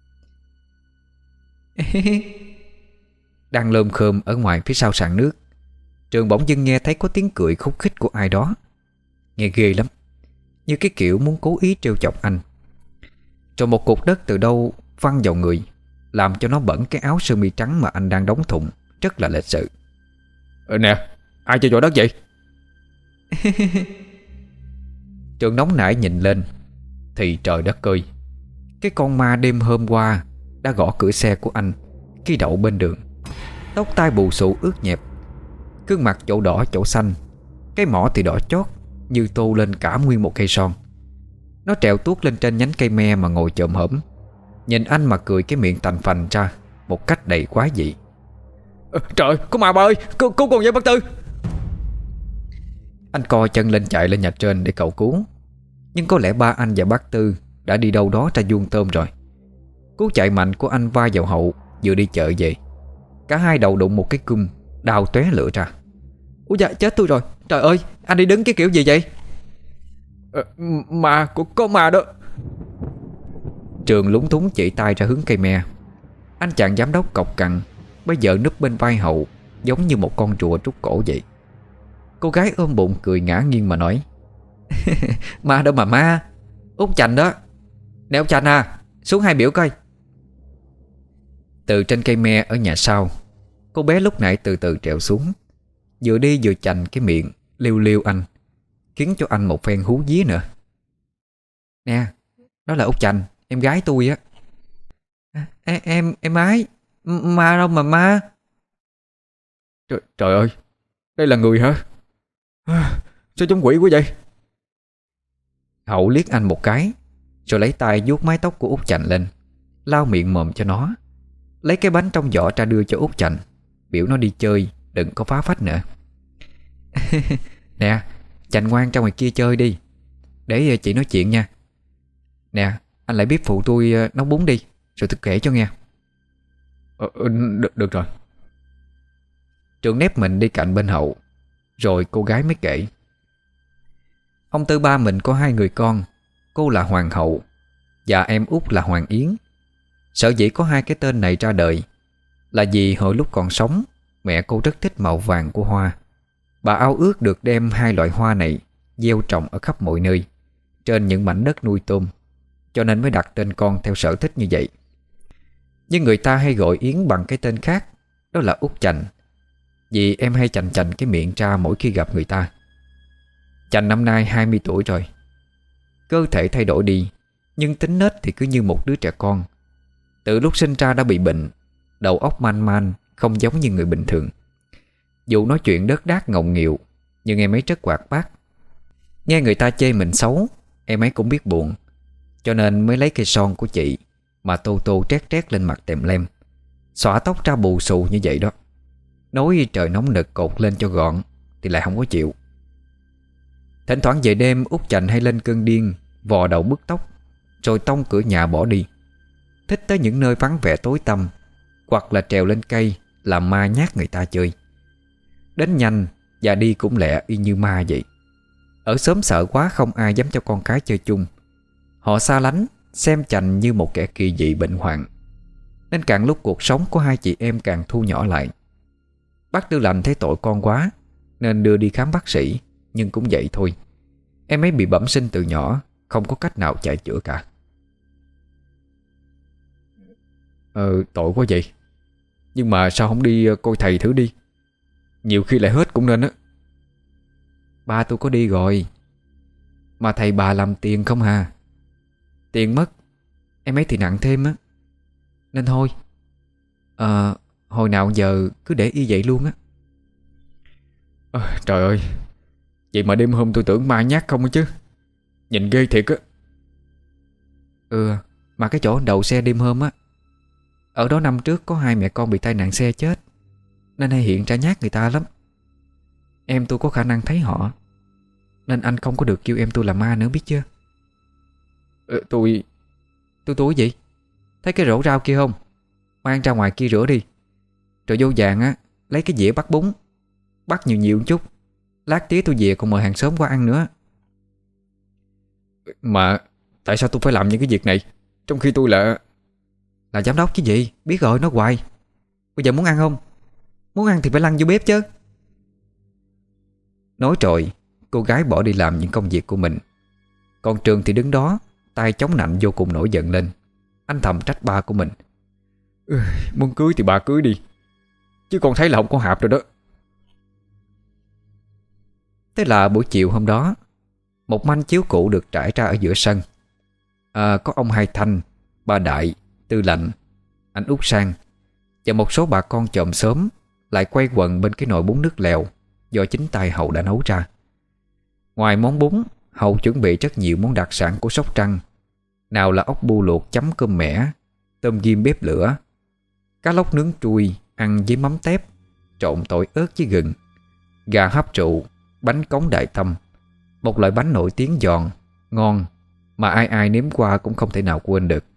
Đang lơm khơm ở ngoài phía sau sàn nước, Trường bỗng dưng nghe thấy có tiếng cười khúc khích của ai đó. Nghe ghê lắm, như cái kiểu muốn cố ý trêu chọc anh. Rồi một cục đất từ đâu văng vào người, làm cho nó bẩn cái áo sơ mi trắng mà anh đang đóng thùng, rất là lịch sự. Nè, ai chơi trò đất vậy? Trường nóng nảy nhìn lên thì trời đất ơi, cái con ma đêm hôm qua đã gõ cửa xe của anh khi đậu bên đường. Tóc tai bù xù ướt nhẹp, gương mặt chỗ đỏ chỗ xanh, cái mỏ thì đỏ chót như tô lên cả nguyên một cây son. Nó trèo tuốt lên trên nhánh cây me mà ngồi chồm hổm, nhìn anh mà cười cái miệng tành phành ra một cách đầy quái dị. Trời, có ma bà ơi, cô còn vậy bác Tư. Anh co chân lên chạy lên nhà trên để cầu cứu. Nhưng có lẽ ba anh và bác Tư đã đi đâu đó ra vuông tôm rồi. Cú chạy mạnh của anh va vào Hậu vừa đi chợ về. Cả hai đầu đụng một cái cung, đau tóe lửa ra. Ủa dạ chết tôi rồi. Trời ơi, anh đi đứng cái kiểu gì vậy? Ma, có ma đó. Trường lúng túng chỉ tay ra hướng cây me. Anh chàng giám đốc cọc cằn bây giờ núp bên vai Hậu, giống như một con rùa trút cổ vậy. Cô gái ôm bụng cười ngã nghiêng mà nói: Ma đâu mà ma, Út Chành đó. Nè Út Chành à, xuống hai biểu coi. Từ trên cây me ở nhà sau, cô bé lúc nãy từ từ trèo xuống, vừa đi vừa chành cái miệng liêu liêu anh, khiến cho anh một phen hú vía nữa. Nè, đó là Út Chành, em gái tôi á. Em ái, ma đâu mà ma. Trời ơi, đây là người hả? Sao giống quỷ quá vậy? Hậu liếc anh một cái, rồi lấy tay vuốt mái tóc của Út Chành lên, lau miệng mồm cho nó, lấy cái bánh trong giỏ ra đưa cho Út Chành, biểu nó đi chơi, đừng có phá phách nữa. Nè, Chành ngoan ra ngoài kia chơi đi, để chị nói chuyện nha. Nè, anh lại biết phụ tôi nấu bún đi, rồi tôi kể cho nghe. Được rồi. Trường nép mình đi cạnh bên Hậu, rồi cô gái mới kể. Ông Tư ba mình có hai người con, cô là Hoàng Hậu và em út là Hoàng Yến. Sở dĩ có hai cái tên này ra đời là vì hồi lúc còn sống, mẹ cô rất thích màu vàng của hoa. Bà ao ước được đem hai loại hoa này gieo trồng ở khắp mọi nơi, trên những mảnh đất nuôi tôm, cho nên mới đặt tên con theo sở thích như vậy. Nhưng người ta hay gọi Yến bằng cái tên khác, đó là Út Chành, vì em hay chành chành cái miệng ra mỗi khi gặp người ta. Chành năm nay 20 tuổi rồi. Cơ thể thay đổi đi, nhưng tính nết thì cứ như một đứa trẻ con. Từ lúc sinh ra đã bị bệnh, đầu óc man man, không giống như người bình thường. Dù nói chuyện đớt đát ngọng nghịu, nhưng em ấy rất hoạt bát. Nghe người ta chê mình xấu, em ấy cũng biết buồn, cho nên mới lấy cây son của chị mà tô tô trét trét lên mặt tèm lem, xõa tóc ra bù xù như vậy đó. Nói trời nóng nực cột lên cho gọn thì lại không có chịu. Thỉnh thoảng về đêm Út Chành hay lên cơn điên, vò đầu bứt tóc, rồi tông cửa nhà bỏ đi. Thích tới những nơi vắng vẻ tối tăm, hoặc là trèo lên cây làm ma nhát người ta chơi. Đến nhanh và đi cũng lẹ y như ma vậy. Ở xóm sợ quá không ai dám cho con cái chơi chung. Họ xa lánh, xem Chành như một kẻ kỳ dị bệnh hoạn. Nên càng lúc cuộc sống của hai chị em càng thu nhỏ lại. Bác Tư Lạnh thấy tội con quá nên đưa đi khám bác sĩ, nhưng cũng vậy thôi. Em ấy bị bẩm sinh từ nhỏ, không có cách nào chạy chữa cả. Tội quá vậy. Nhưng mà sao không đi coi thầy thử đi? Nhiều khi lại hết cũng nên á. Ba tôi có đi rồi, mà thầy bà làm tiền không hà. Tiền mất, em ấy thì nặng thêm á. Nên thôi, hồi nào giờ cứ để y vậy luôn á. Trời ơi, vậy mà đêm hôm tôi tưởng ma nhát không á chứ. Nhìn ghê thiệt á. Mà cái chỗ đậu xe đêm hôm á, ở đó năm trước có hai mẹ con bị tai nạn xe chết, nên hay hiện ra nhát người ta lắm. Em tôi có khả năng thấy họ, nên anh không có được kêu em tôi là ma nữa, biết chưa? Tôi gì? Thấy cái rổ rau kia không? Mang ra ngoài kia rửa đi. Rồi vô vàng á, lấy cái dĩa bắt bún. Bắt nhiều nhiều chút. Lát tía tôi về còn mời hàng xóm qua ăn nữa. Mà tại sao tôi phải làm những cái việc này, trong khi tôi là giám đốc chứ gì? Biết rồi, nói hoài. Bây giờ muốn ăn không? Muốn ăn thì phải lăn vô bếp chứ. Nói rồi, cô gái bỏ đi làm những công việc của mình. Còn Trường thì đứng đó, tay chống nạnh vô cùng nổi giận lên. Anh thầm trách ba của mình. Muốn cưới thì bà cưới đi, chứ con thấy là không có hạp rồi đó. Thế là buổi chiều hôm đó, một manh chiếu cụ được trải ra ở giữa sân. Có ông Hai Thanh, bà Đại, Tư Lạnh, anh Út Sang và một số bà con chòm xóm lại quay quần bên cái nồi bún nước lèo do chính tay Hậu đã nấu ra. Ngoài món bún, Hậu chuẩn bị rất nhiều món đặc sản của Sóc Trăng. Nào là ốc bu luộc chấm cơm mẻ, tôm ghim bếp lửa, cá lóc nướng trui ăn với mắm tép, trộn tỏi ớt với gừng, gà hấp rượu, bánh cống Đại Tâm, một loại bánh nổi tiếng giòn, ngon mà ai ai nếm qua cũng không thể nào quên được.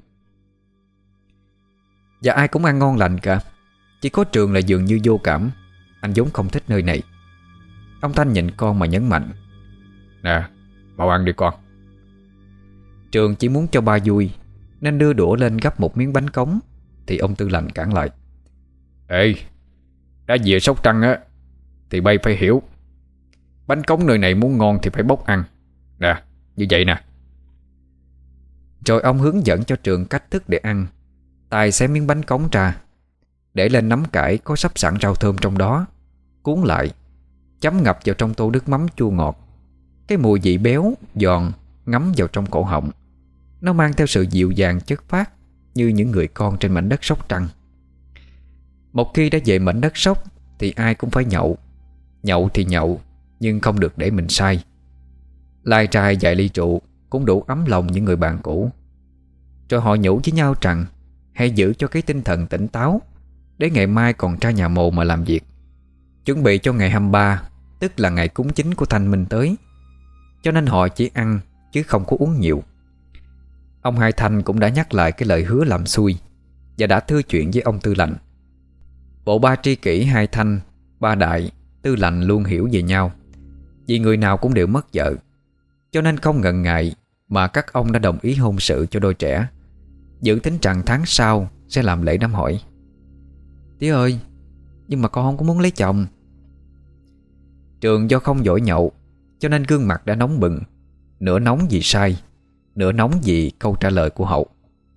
Và ai cũng ăn ngon lành cả. Chỉ có Trường là dường như vô cảm. Anh vốn không thích nơi này. Ông Thanh nhìn con mà nhấn mạnh. Nè, mau ăn đi con. Trường chỉ muốn cho ba vui nên đưa đũa lên gắp một miếng bánh cống, thì ông Tư Lạnh cản lại. Ê, đã về Sóc Trăng á thì bay phải hiểu, bánh cống nơi này muốn ngon thì phải bốc ăn. Nè, như vậy nè. Rồi ông hướng dẫn cho Trường cách thức để ăn. Tài xé miếng bánh cống ra, để lên nắm cải có sắp sẵn rau thơm trong đó, cuốn lại, chấm ngập vào trong tô nước mắm chua ngọt. Cái mùi vị béo, giòn ngấm vào trong cổ họng. Nó mang theo sự dịu dàng chất phác như những người con trên mảnh đất Sóc Trăng. Một khi đã về mảnh đất Sóc thì ai cũng phải nhậu. Nhậu thì nhậu, nhưng không được để mình say. Lai trai vài ly rượu cũng đủ ấm lòng những người bạn cũ. Rồi họ nhủ với nhau rằng hãy giữ cho cái tinh thần tỉnh táo, để ngày mai còn ra nhà mồ mà làm việc, chuẩn bị cho ngày 23, tức là ngày cúng chính của Thanh Minh tới. Cho nên họ chỉ ăn chứ không có uống nhiều. Ông Hai Thanh cũng đã nhắc lại cái lời hứa làm xui, và đã thưa chuyện với ông Tư Lạnh. Bộ ba tri kỷ Hai Thanh, ba Đại, Tư Lạnh luôn hiểu về nhau, vì người nào cũng đều mất vợ. Cho nên không ngần ngại mà các ông đã đồng ý hôn sự cho đôi trẻ, dự tính rằng tháng sau sẽ làm lễ đám hỏi. Tía ơi, nhưng mà con không có muốn lấy chồng. Trường do không giỏi nhậu, cho nên gương mặt đã nóng bừng, nửa nóng vì sai, nửa nóng vì câu trả lời của Hậu.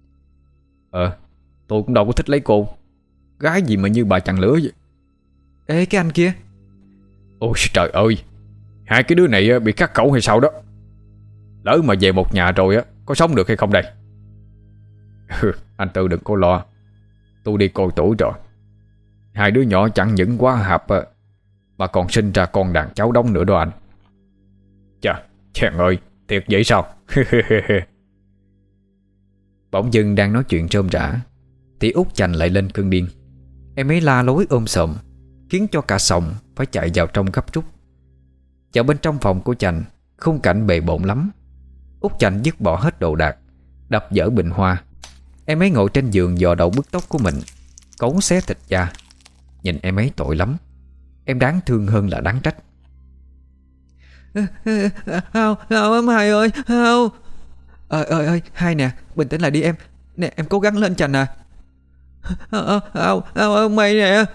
Tôi cũng đâu có thích lấy cô. Gái gì mà như bà chằn lửa vậy. Ê cái anh kia. Ôi trời ơi, hai cái đứa này bị khắc khẩu hay sao đó. Lỡ mà về một nhà rồi có sống được hay không đây? Anh Tư đừng có lo, tôi đi coi tuổi rồi. Hai đứa nhỏ chẳng những quá hợp mà còn sinh ra con đàn cháu đống nữa đó anh. Chà, chàng ơi, thiệt vậy sao? Bỗng dưng đang nói chuyện rôm rã thì Út Chành lại lên cơn điên. Em ấy la lối ôm sòm, khiến cho cả sòng phải chạy vào trong gấp rút. Vào bên trong phòng của Chành Khung cảnh bề bộn lắm. Út Chạnh dứt bỏ hết đồ đạc, đập dỡ bình hoa. Em ấy ngồi trên giường dò đầu bứt tóc của mình, cấu xé thịt da. Nhìn em ấy tội lắm. Em đáng thương hơn là đáng trách. Hao, Hao em Hai ơi, Hao. Ơi, Hai nè, bình tĩnh lại đi em. Nè, em cố gắng lên Chành à. Hao mày nè.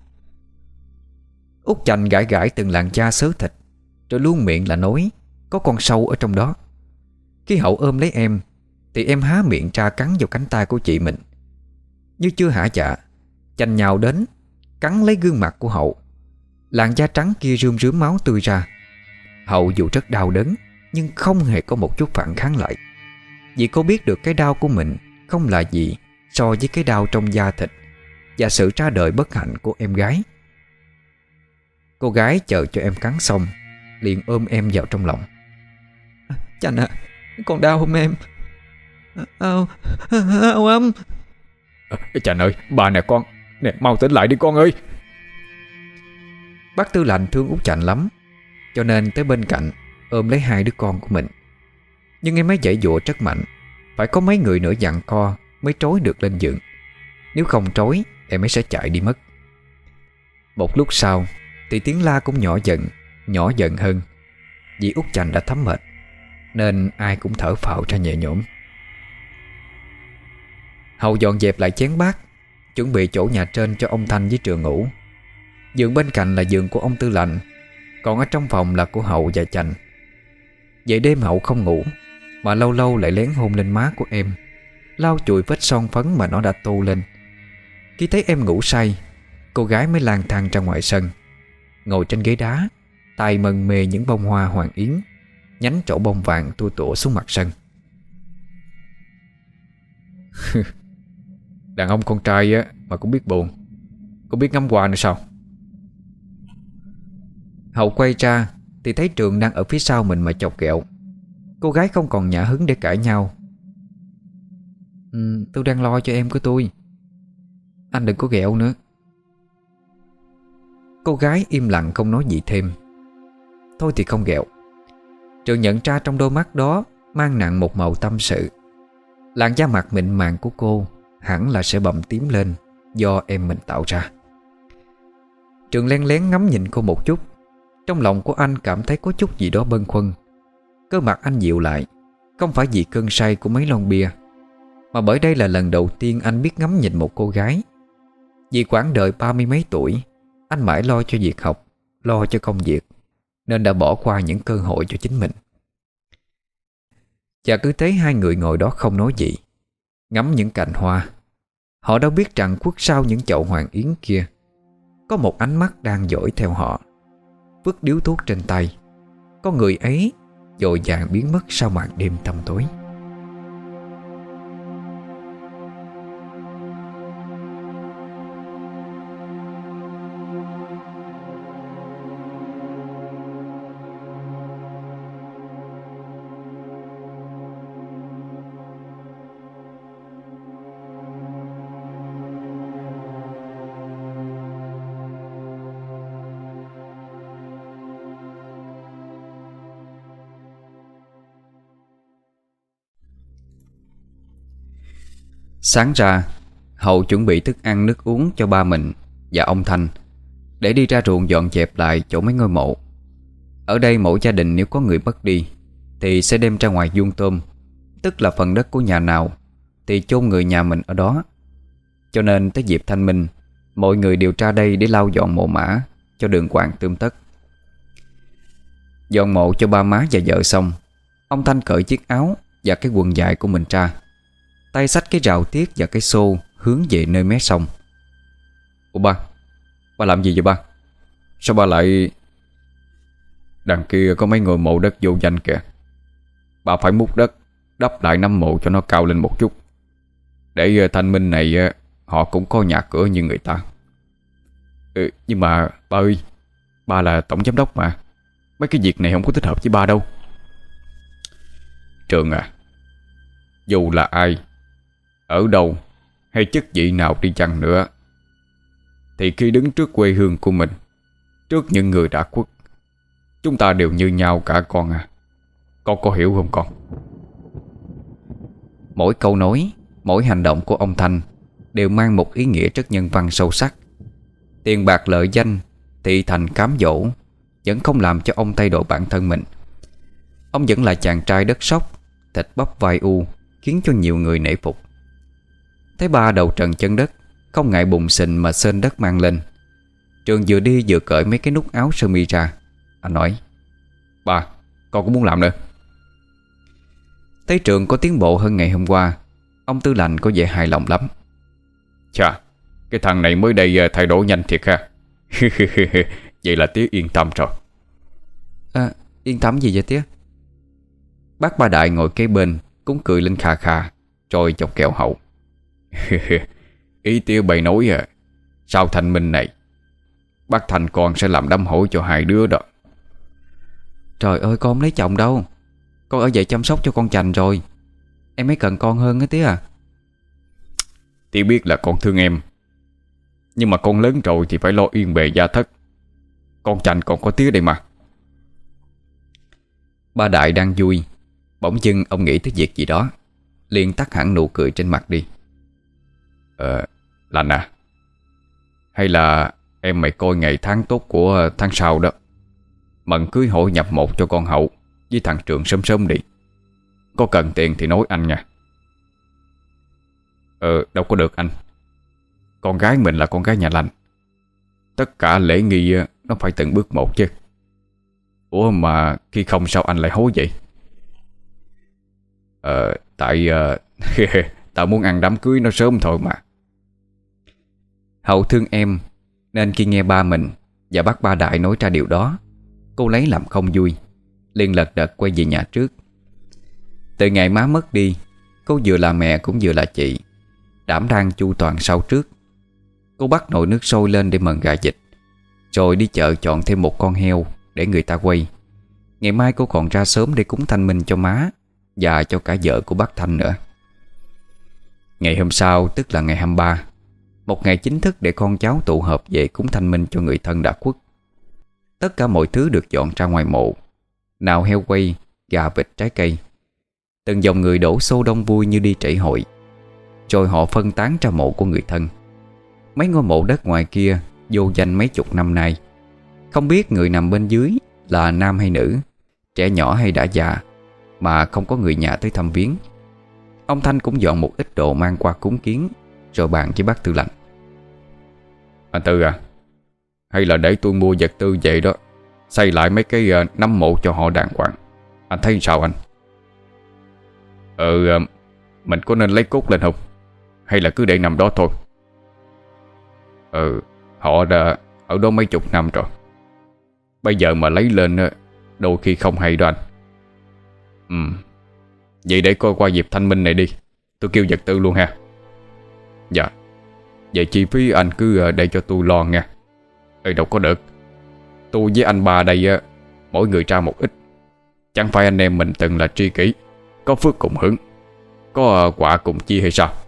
Út Chành gãi gãi từng làn da xớ thịt, rồi luôn miệng là nói có con sâu ở trong đó. Khi Hậu ôm lấy em thì em há miệng ra cắn vào cánh tay của chị mình. Như chưa hả dạ, Chành nhào đến cắn lấy gương mặt của Hậu. Làn da trắng kia rươm rướm máu tươi ra. Hậu dù rất đau đớn nhưng không hề có một chút phản kháng lại, vì cô biết được cái đau của mình không là gì so với cái đau trong da thịt và sự ra đời bất hạnh của em gái. Cô gái chờ cho em cắn xong liền ôm em vào trong lòng. Chành à, còn đau không em? Đau âm. Chành ơi, bà nè con. Nè, mau tỉnh lại đi con ơi. Bác Tư Lạnh thương Út Chạnh lắm, cho nên tới bên cạnh ôm lấy hai đứa con của mình. Nhưng em ấy giãy giụa rất mạnh, phải có mấy người nữa giằng co mới trối được lên giường. Nếu không trối em ấy sẽ chạy đi mất. Một lúc sau thì tiếng la cũng nhỏ dần hơn. Vì Út Chạnh đã thấm mệt nên ai cũng thở phào ra nhẹ nhõm. Hậu dọn dẹp lại chén bát, chuẩn bị chỗ nhà trên cho ông Thanh với Trường ngủ. Giường bên cạnh là giường của ông Tư Lạnh, còn ở trong phòng là của Hậu và Chành. Vậy đêm Hậu không ngủ, mà lâu lâu lại lén hôn lên má của em, lau chùi vết son phấn mà nó đã tô lên. Khi thấy em ngủ say, cô gái mới lang thang ra ngoài sân, ngồi trên ghế đá, tay mần mề những bông hoa hoàng yến, nhánh trổ bông vàng tua tủa xuống mặt sân. Đàn ông con trai á mà cũng biết buồn, cũng biết ngắm hoa nữa sao? Hậu quay ra thì thấy Trường đang ở phía sau mình mà chọc ghẹo. Cô gái không còn nhã hứng để cãi nhau. Tôi đang lo cho em của tôi, anh đừng có ghẹo nữa. Cô gái im lặng không nói gì thêm. Thôi thì không ghẹo. Trường nhận ra trong đôi mắt đó mang nặng một màu tâm sự. Làn da mặt mịn màng của cô hẳn là sẽ bầm tím lên do em mình tạo ra. Trường len lén ngắm nhìn cô một chút. Trong lòng của anh cảm thấy có chút gì đó bâng khuâng. Cơ mặt anh dịu lại, không phải vì cơn say của mấy lon bia, mà bởi đây là lần đầu tiên anh biết ngắm nhìn một cô gái. Vì quãng đời 30 mấy tuổi, anh mãi lo cho việc học, lo cho công việc, nên đã bỏ qua những cơ hội cho chính mình. Và cứ thấy hai người ngồi đó không nói gì, ngắm những cành hoa. Họ đâu biết rằng khuất sau những chậu hoàng yến kia có một ánh mắt đang dõi theo họ. Vứt điếu thuốc trên tay, có người ấy vội vàng biến mất sau màn đêm tăm tối. Sáng ra, Hậu chuẩn bị thức ăn nước uống cho ba mình và ông Thanh để đi ra ruộng dọn dẹp lại chỗ mấy ngôi mộ. Ở đây mỗi gia đình nếu có người mất đi thì sẽ đem ra ngoài vuông tôm, tức là phần đất của nhà nào thì chôn người nhà mình ở đó. Cho nên tới dịp thanh minh, mọi người đều ra đây để lau dọn mộ mả cho đường quàng tươm tất. Dọn mộ cho ba má và vợ xong, ông Thanh cởi chiếc áo và cái quần dài của mình ra, tay xách cái rào tiết và cái xô hướng về nơi mé sông. Ủa ba làm gì vậy ba? Sao ba lại... Đằng kia có mấy ngôi mộ đất vô danh kìa. Ba phải múc đất đắp lại nắm mộ cho nó cao lên một chút, để thanh minh này họ cũng có nhà cửa như người ta. Nhưng mà ba ơi, ba là tổng giám đốc mà, mấy cái việc này không có thích hợp với ba đâu. Trường à, dù là ai, ở đâu hay chức vị nào đi chăng nữa, thì khi đứng trước quê hương của mình, trước những người đã khuất, chúng ta đều như nhau cả con à. Con có hiểu không con? Mỗi câu nói, mỗi hành động của ông Thanh đều mang một ý nghĩa rất nhân văn sâu sắc. Tiền bạc lợi danh, thị thành cám dỗ vẫn không làm cho ông thay đổi bản thân mình. Ông vẫn là chàng trai đất sóc, thịt bắp vai u, khiến cho nhiều người nể phục. Thấy ba đầu trần chân đất, không ngại bùng xình mà sên đất mang lên. Trường vừa đi vừa cởi mấy cái nút áo sơ mi ra. Anh nói: Ba, con cũng muốn làm nữa. Thấy Trường có tiến bộ hơn ngày hôm qua, ông Tư Lạnh có vẻ hài lòng lắm. Chà, cái thằng này mới đây thay đổi nhanh thiệt ha. Vậy là tía yên tâm rồi. Yên tâm gì vậy tía? Bác Ba Đại ngồi kế bên cũng cười lên khà khà, rồi chọc kẹo Hậu. Ý tía bày nói sau thanh minh này, bác Thành con sẽ làm đám hỏi cho hai đứa đó. Trời ơi, con không lấy chồng đâu. Con ở vậy chăm sóc cho con Chành rồi. Em mới cần con hơn á tía à. Tía biết là con thương em, nhưng mà con lớn rồi thì phải lo yên bề gia thất. Con Chành còn có tía đây mà. Ba Đại đang vui, bỗng dưng ông nghĩ tới việc gì đó, liền tắt hẳn nụ cười trên mặt đi. Lành à, hay là em mày coi ngày tháng tốt của tháng sau đó, mận cưới hỏi nhập một cho con Hậu với thằng Trường sớm sớm đi. Có cần tiền thì nói anh nha. Đâu có được anh. Con gái mình là con gái nhà lành, tất cả lễ nghi nó phải từng bước một chứ. Ủa mà khi không sao anh lại hối vậy? Tại tao muốn ăn đám cưới nó sớm thôi mà. Hậu thương em, nên khi nghe ba mình và bác Ba Đại nói ra điều đó, cô lấy làm không vui, liền lật đật quay về nhà trước. Từ ngày má mất đi, cô vừa là mẹ cũng vừa là chị, đảm đang chu toàn sau trước. Cô bắt nồi nước sôi lên để mần gà vịt, rồi đi chợ chọn thêm một con heo để người ta quay. Ngày mai cô còn ra sớm để cúng thanh minh cho má và cho cả vợ của bác Thanh nữa. Ngày hôm sau, tức là ngày 23, một ngày chính thức để con cháu tụ họp về cúng thanh minh cho người thân đã khuất. Tất cả mọi thứ được dọn ra ngoài mộ, nào heo quay, gà vịt, trái cây. Từng dòng người đổ xô đông vui như đi trễ hội. Rồi họ phân tán ra mộ của người thân. Mấy ngôi mộ đất ngoài kia vô danh mấy chục năm nay, không biết người nằm bên dưới là nam hay nữ, trẻ nhỏ hay đã già, mà không có người nhà tới thăm viếng. Ông Thanh cũng dọn một ít đồ mang qua cúng kiến, rồi bàn với bác Tư Lạnh. Anh Tư à, hay là để tôi mua vật tư về đó, xây lại mấy cái nấm mộ cho họ đàng hoàng. Anh thấy sao anh? Mình có nên lấy cốt lên không? Hay là cứ để nằm đó thôi? Họ đã ở đó mấy chục năm rồi. Bây giờ mà lấy lên đôi khi không hay đó anh. Vậy để coi qua dịp thanh minh này đi, tôi kêu vật tư luôn ha. Dạ. Vậy chi phí anh cứ để cho tôi lo nha. Đâu có được. Tôi với anh ba đây mỗi người ra một ít. Chẳng phải anh em mình từng là tri kỷ, có phước cùng hưởng, có quả cùng chia hay sao?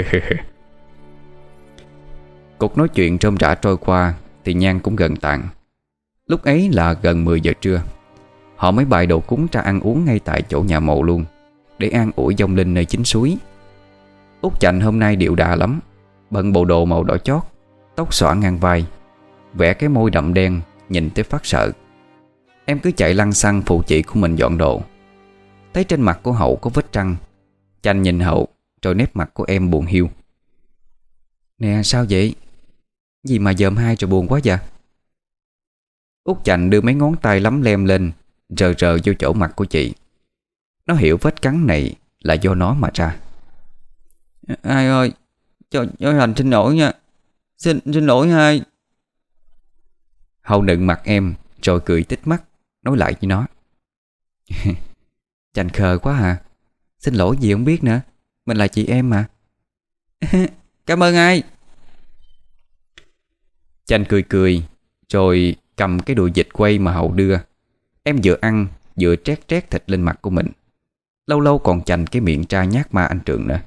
Cuộc nói chuyện rôm rả trôi qua thì nhang cũng gần tàn. Lúc ấy là gần 10 giờ trưa. Họ mới bày đồ cúng ra ăn uống ngay tại chỗ nhà mộ luôn, để an ủi vong linh nơi chính suối. Út Chạnh hôm nay điệu đà lắm, bận bộ đồ màu đỏ chót, tóc xõa ngang vai, vẽ cái môi đậm đen, nhìn tới phát sợ. Em cứ chạy lăng xăng phụ chị của mình dọn đồ. Thấy trên mặt của Hậu có vết trăng, Chanh nhìn Hậu, rồi nét mặt của em buồn hiu. Nè, sao vậy? Gì mà dòm hai rồi buồn quá vậy? Út Chạnh đưa mấy ngón tay lắm lem lên, rờ rờ vô chỗ mặt của chị. Nó hiểu vết cắn này là do nó mà ra. Hai ơi, cho Thành xin lỗi nha. Xin lỗi hai. Hậu nựng mặt em, rồi cười tít mắt, nói lại với nó. Chành khờ quá hả? Xin lỗi gì không biết nữa, mình là chị em mà. Cảm ơn ai. Chành cười cười, rồi cầm cái đùi vịt quay mà Hậu đưa. Em vừa ăn vừa trét trét thịt lên mặt của mình. Lâu lâu còn chành cái miệng tra nhát ma anh Trường nữa.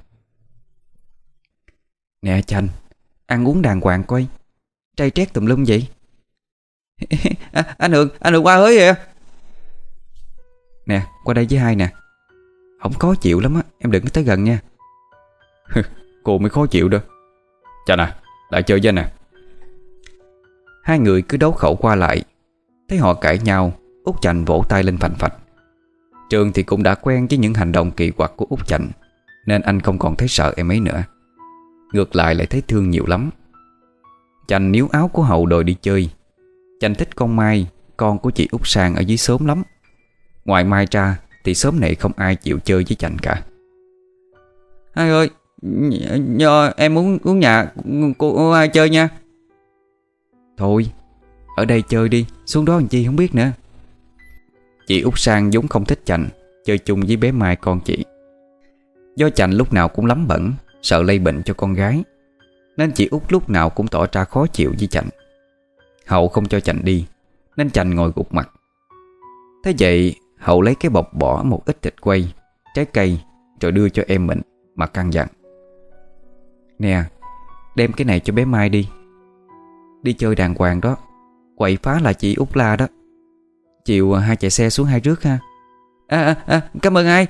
Nè Chành, ăn uống đàng hoàng coi, trai trét tùm lum vậy. Anh Hường qua hới kìa. Nè, qua đây với hai nè. Không khó chịu lắm á, em đừng có tới gần nha. Cô mới khó chịu đó. Chà nè, lại chơi với anh nè. Hai người cứ đấu khẩu qua lại. Thấy họ cãi nhau, Út Chành vỗ tay lên phành phạch. Trường thì cũng đã quen với những hành động kỳ quặc của Út Chành, nên anh không còn thấy sợ em ấy nữa. Ngược lại lại thấy thương nhiều lắm. Chành níu áo của Hậu đòi đi chơi. Chành thích con Mai, con của chị Út Sang ở dưới xóm lắm. Ngoài Mai ra thì xóm này không ai chịu chơi với Chành cả. Hai ơi, nhờ em muốn uống nhà cô ai chơi nha. Thôi, ở đây chơi đi, xuống đó làm chi không biết nữa. Chị Út Sang vốn không thích Chành chơi chung với bé Mai con chị. Do Chành lúc nào cũng lắm bẩn, sợ lây bệnh cho con gái, nên chị Út lúc nào cũng tỏ ra khó chịu với Chành. Hậu không cho Chành đi, nên Chành ngồi gục mặt. Thế vậy Hậu lấy cái bọc bỏ một ít thịt quay, trái cây, rồi đưa cho em mình mà căn dặn: Nè, đem cái này cho bé Mai đi. Đi chơi đàng hoàng đó, quậy phá là chị Út la đó. Chiều hai chạy xe xuống hai rước ha. Cảm ơn hai.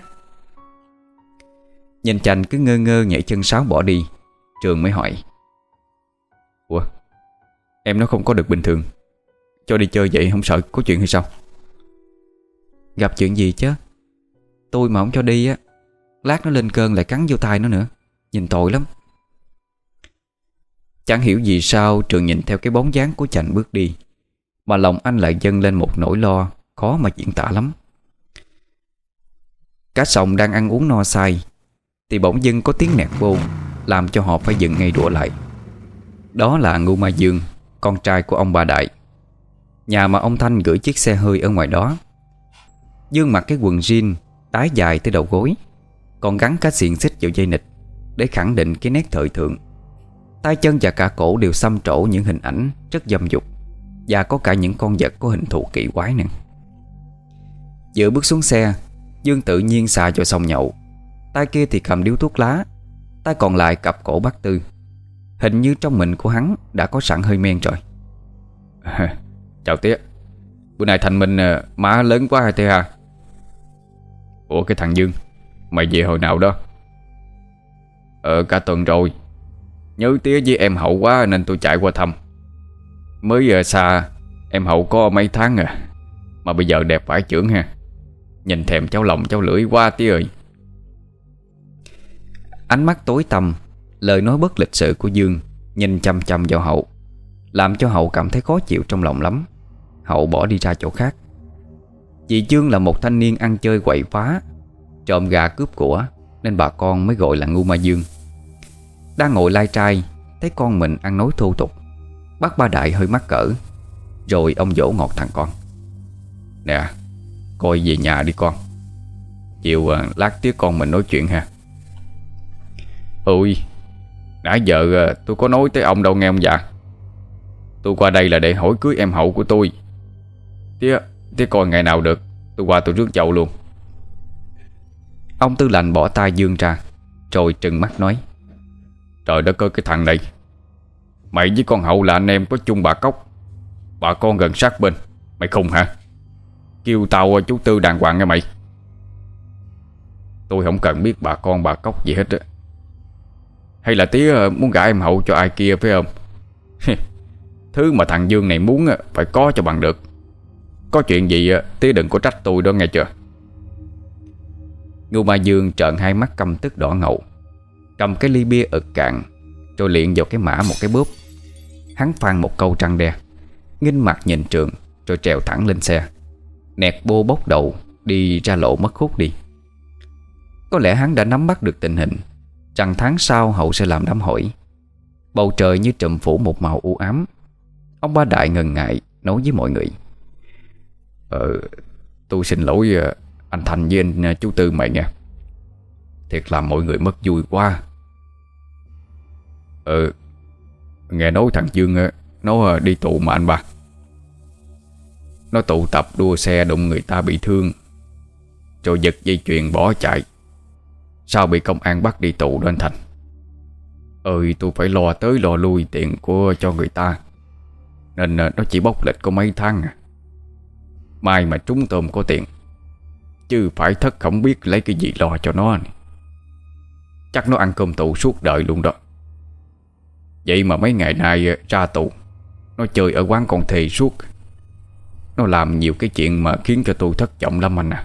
Nhìn Chành cứ ngơ ngơ nhảy chân sáo bỏ đi, Trường mới hỏi: Ủa, em nó không có được bình thường, cho đi chơi vậy không sợ có chuyện hay sao? Gặp chuyện gì chứ? Tôi mà không cho đi á, lát nó lên cơn lại cắn vô tai nó nữa, nhìn tội lắm. Chẳng hiểu vì sao Trường nhìn theo cái bóng dáng của Chành bước đi, mà lòng anh lại dâng lên một nỗi lo khó mà diễn tả lắm. Cả sòng đang ăn uống no say thì bỗng dưng có tiếng nẹt bô, làm cho họ phải dừng ngay đũa lại. Đó là Ngưu Mai Dương, con trai của ông bà Đại, nhà mà ông Thanh gửi chiếc xe hơi ở ngoài đó. Dương mặc cái quần jean đái dài tới đầu gối, còn gắn cả xiềng xích vào dây nịch để khẳng định cái nét thời thượng. Tay chân và cả cổ đều xăm trổ những hình ảnh rất dâm dục, và có cả những con vật có hình thù kỳ quái nữa. Vừa bước xuống xe, Dương tự nhiên xà vào xông nhậu. Tay kia thì cầm điếu thuốc lá, tay còn lại cặp cổ bắt Tư. Hình như trong mình của hắn đã có sẵn hơi men rồi. Chào tía. Bữa nay thành mình má lớn quá hay thế hả? Ủa cái thằng Dương, mày về hồi nào đó? Cả tuần rồi. Nhớ tía với em Hậu quá nên tôi chạy qua thăm. Mới xa em Hậu có mấy tháng mà bây giờ đẹp vãi chưởng ha. Nhìn thèm cháu lòng cháu lưỡi quá tía ơi. Ánh mắt tối tăm, lời nói bất lịch sự của Dương nhìn chăm chăm vào Hậu, làm cho Hậu cảm thấy khó chịu trong lòng lắm. Hậu bỏ đi ra chỗ khác. Vì Dương là một thanh niên ăn chơi quậy phá, trộm gà cướp của, nên bà con mới gọi là Ngưu Ma Dương. Đang ngồi lai trai, thấy con mình ăn nói thô tục, bác Ba Đại hơi mắc cỡ. Rồi ông dỗ ngọt thằng con: Nè, coi về nhà đi con. Chiều lát tía con mình nói chuyện ha. Ôi, nãy giờ tôi có nói tới ông đâu nghe ông già. Tôi qua đây là để hỏi cưới em Hậu của tôi. Tía coi ngày nào được, tôi qua tôi rước chậu luôn. Ông Tư Lạnh bỏ tay Dương ra, rồi trừng mắt nói: Trời đất ơi cái thằng này, mày với con Hậu là anh em có chung bà cốc, bà con gần sát bên. Mày khùng hả? Kêu tao chú Tư đàng hoàng nghe mày. Tôi không cần biết bà con bà cốc gì hết á. Hay là tía muốn gả em Hậu cho ai kia phải không? Thứ mà thằng Dương này muốn phải có cho bằng được. Có chuyện gì tía đừng có trách tôi đó nghe chưa. Ngưu Ma Dương trợn hai mắt căm tức đỏ ngầu, cầm cái ly bia ực cạn, rồi liệng vào cái mã một cái bóp. Hắn phang một câu trăng đe, nghinh mặt nhìn Trường, rồi trèo thẳng lên xe, nẹt bô bốc đầu đi ra lộ mất hút đi. Có lẽ hắn đã nắm bắt được tình hình, rằng tháng sau Hậu sẽ làm đám hỏi. Bầu trời như trùm phủ một màu u ám. Ông Ba Đại ngần ngại nói với mọi người: Tôi xin lỗi anh Thành với anh chú Tư mày nha. Thiệt làm mọi người mất vui quá. Nghe nói thằng Dương nó đi tù mà anh ba. Nó tụ tập đua xe đụng người ta bị thương, rồi giật dây chuyền bỏ chạy. Sao bị công an bắt đi tù đó anh Thành? Tôi phải lo tới lo lui tiền của cho người ta, nên nó chỉ bốc lịch có mấy tháng à. Mai mà trúng tôm có tiền. Chứ phải thất không biết lấy cái gì lo cho nó. Chắc nó ăn cơm tù suốt đời luôn đó. Vậy mà mấy ngày nay ra tù, nó chơi ở quán con thề suốt. Nó làm nhiều cái chuyện mà khiến cho tôi thất vọng lắm anh à.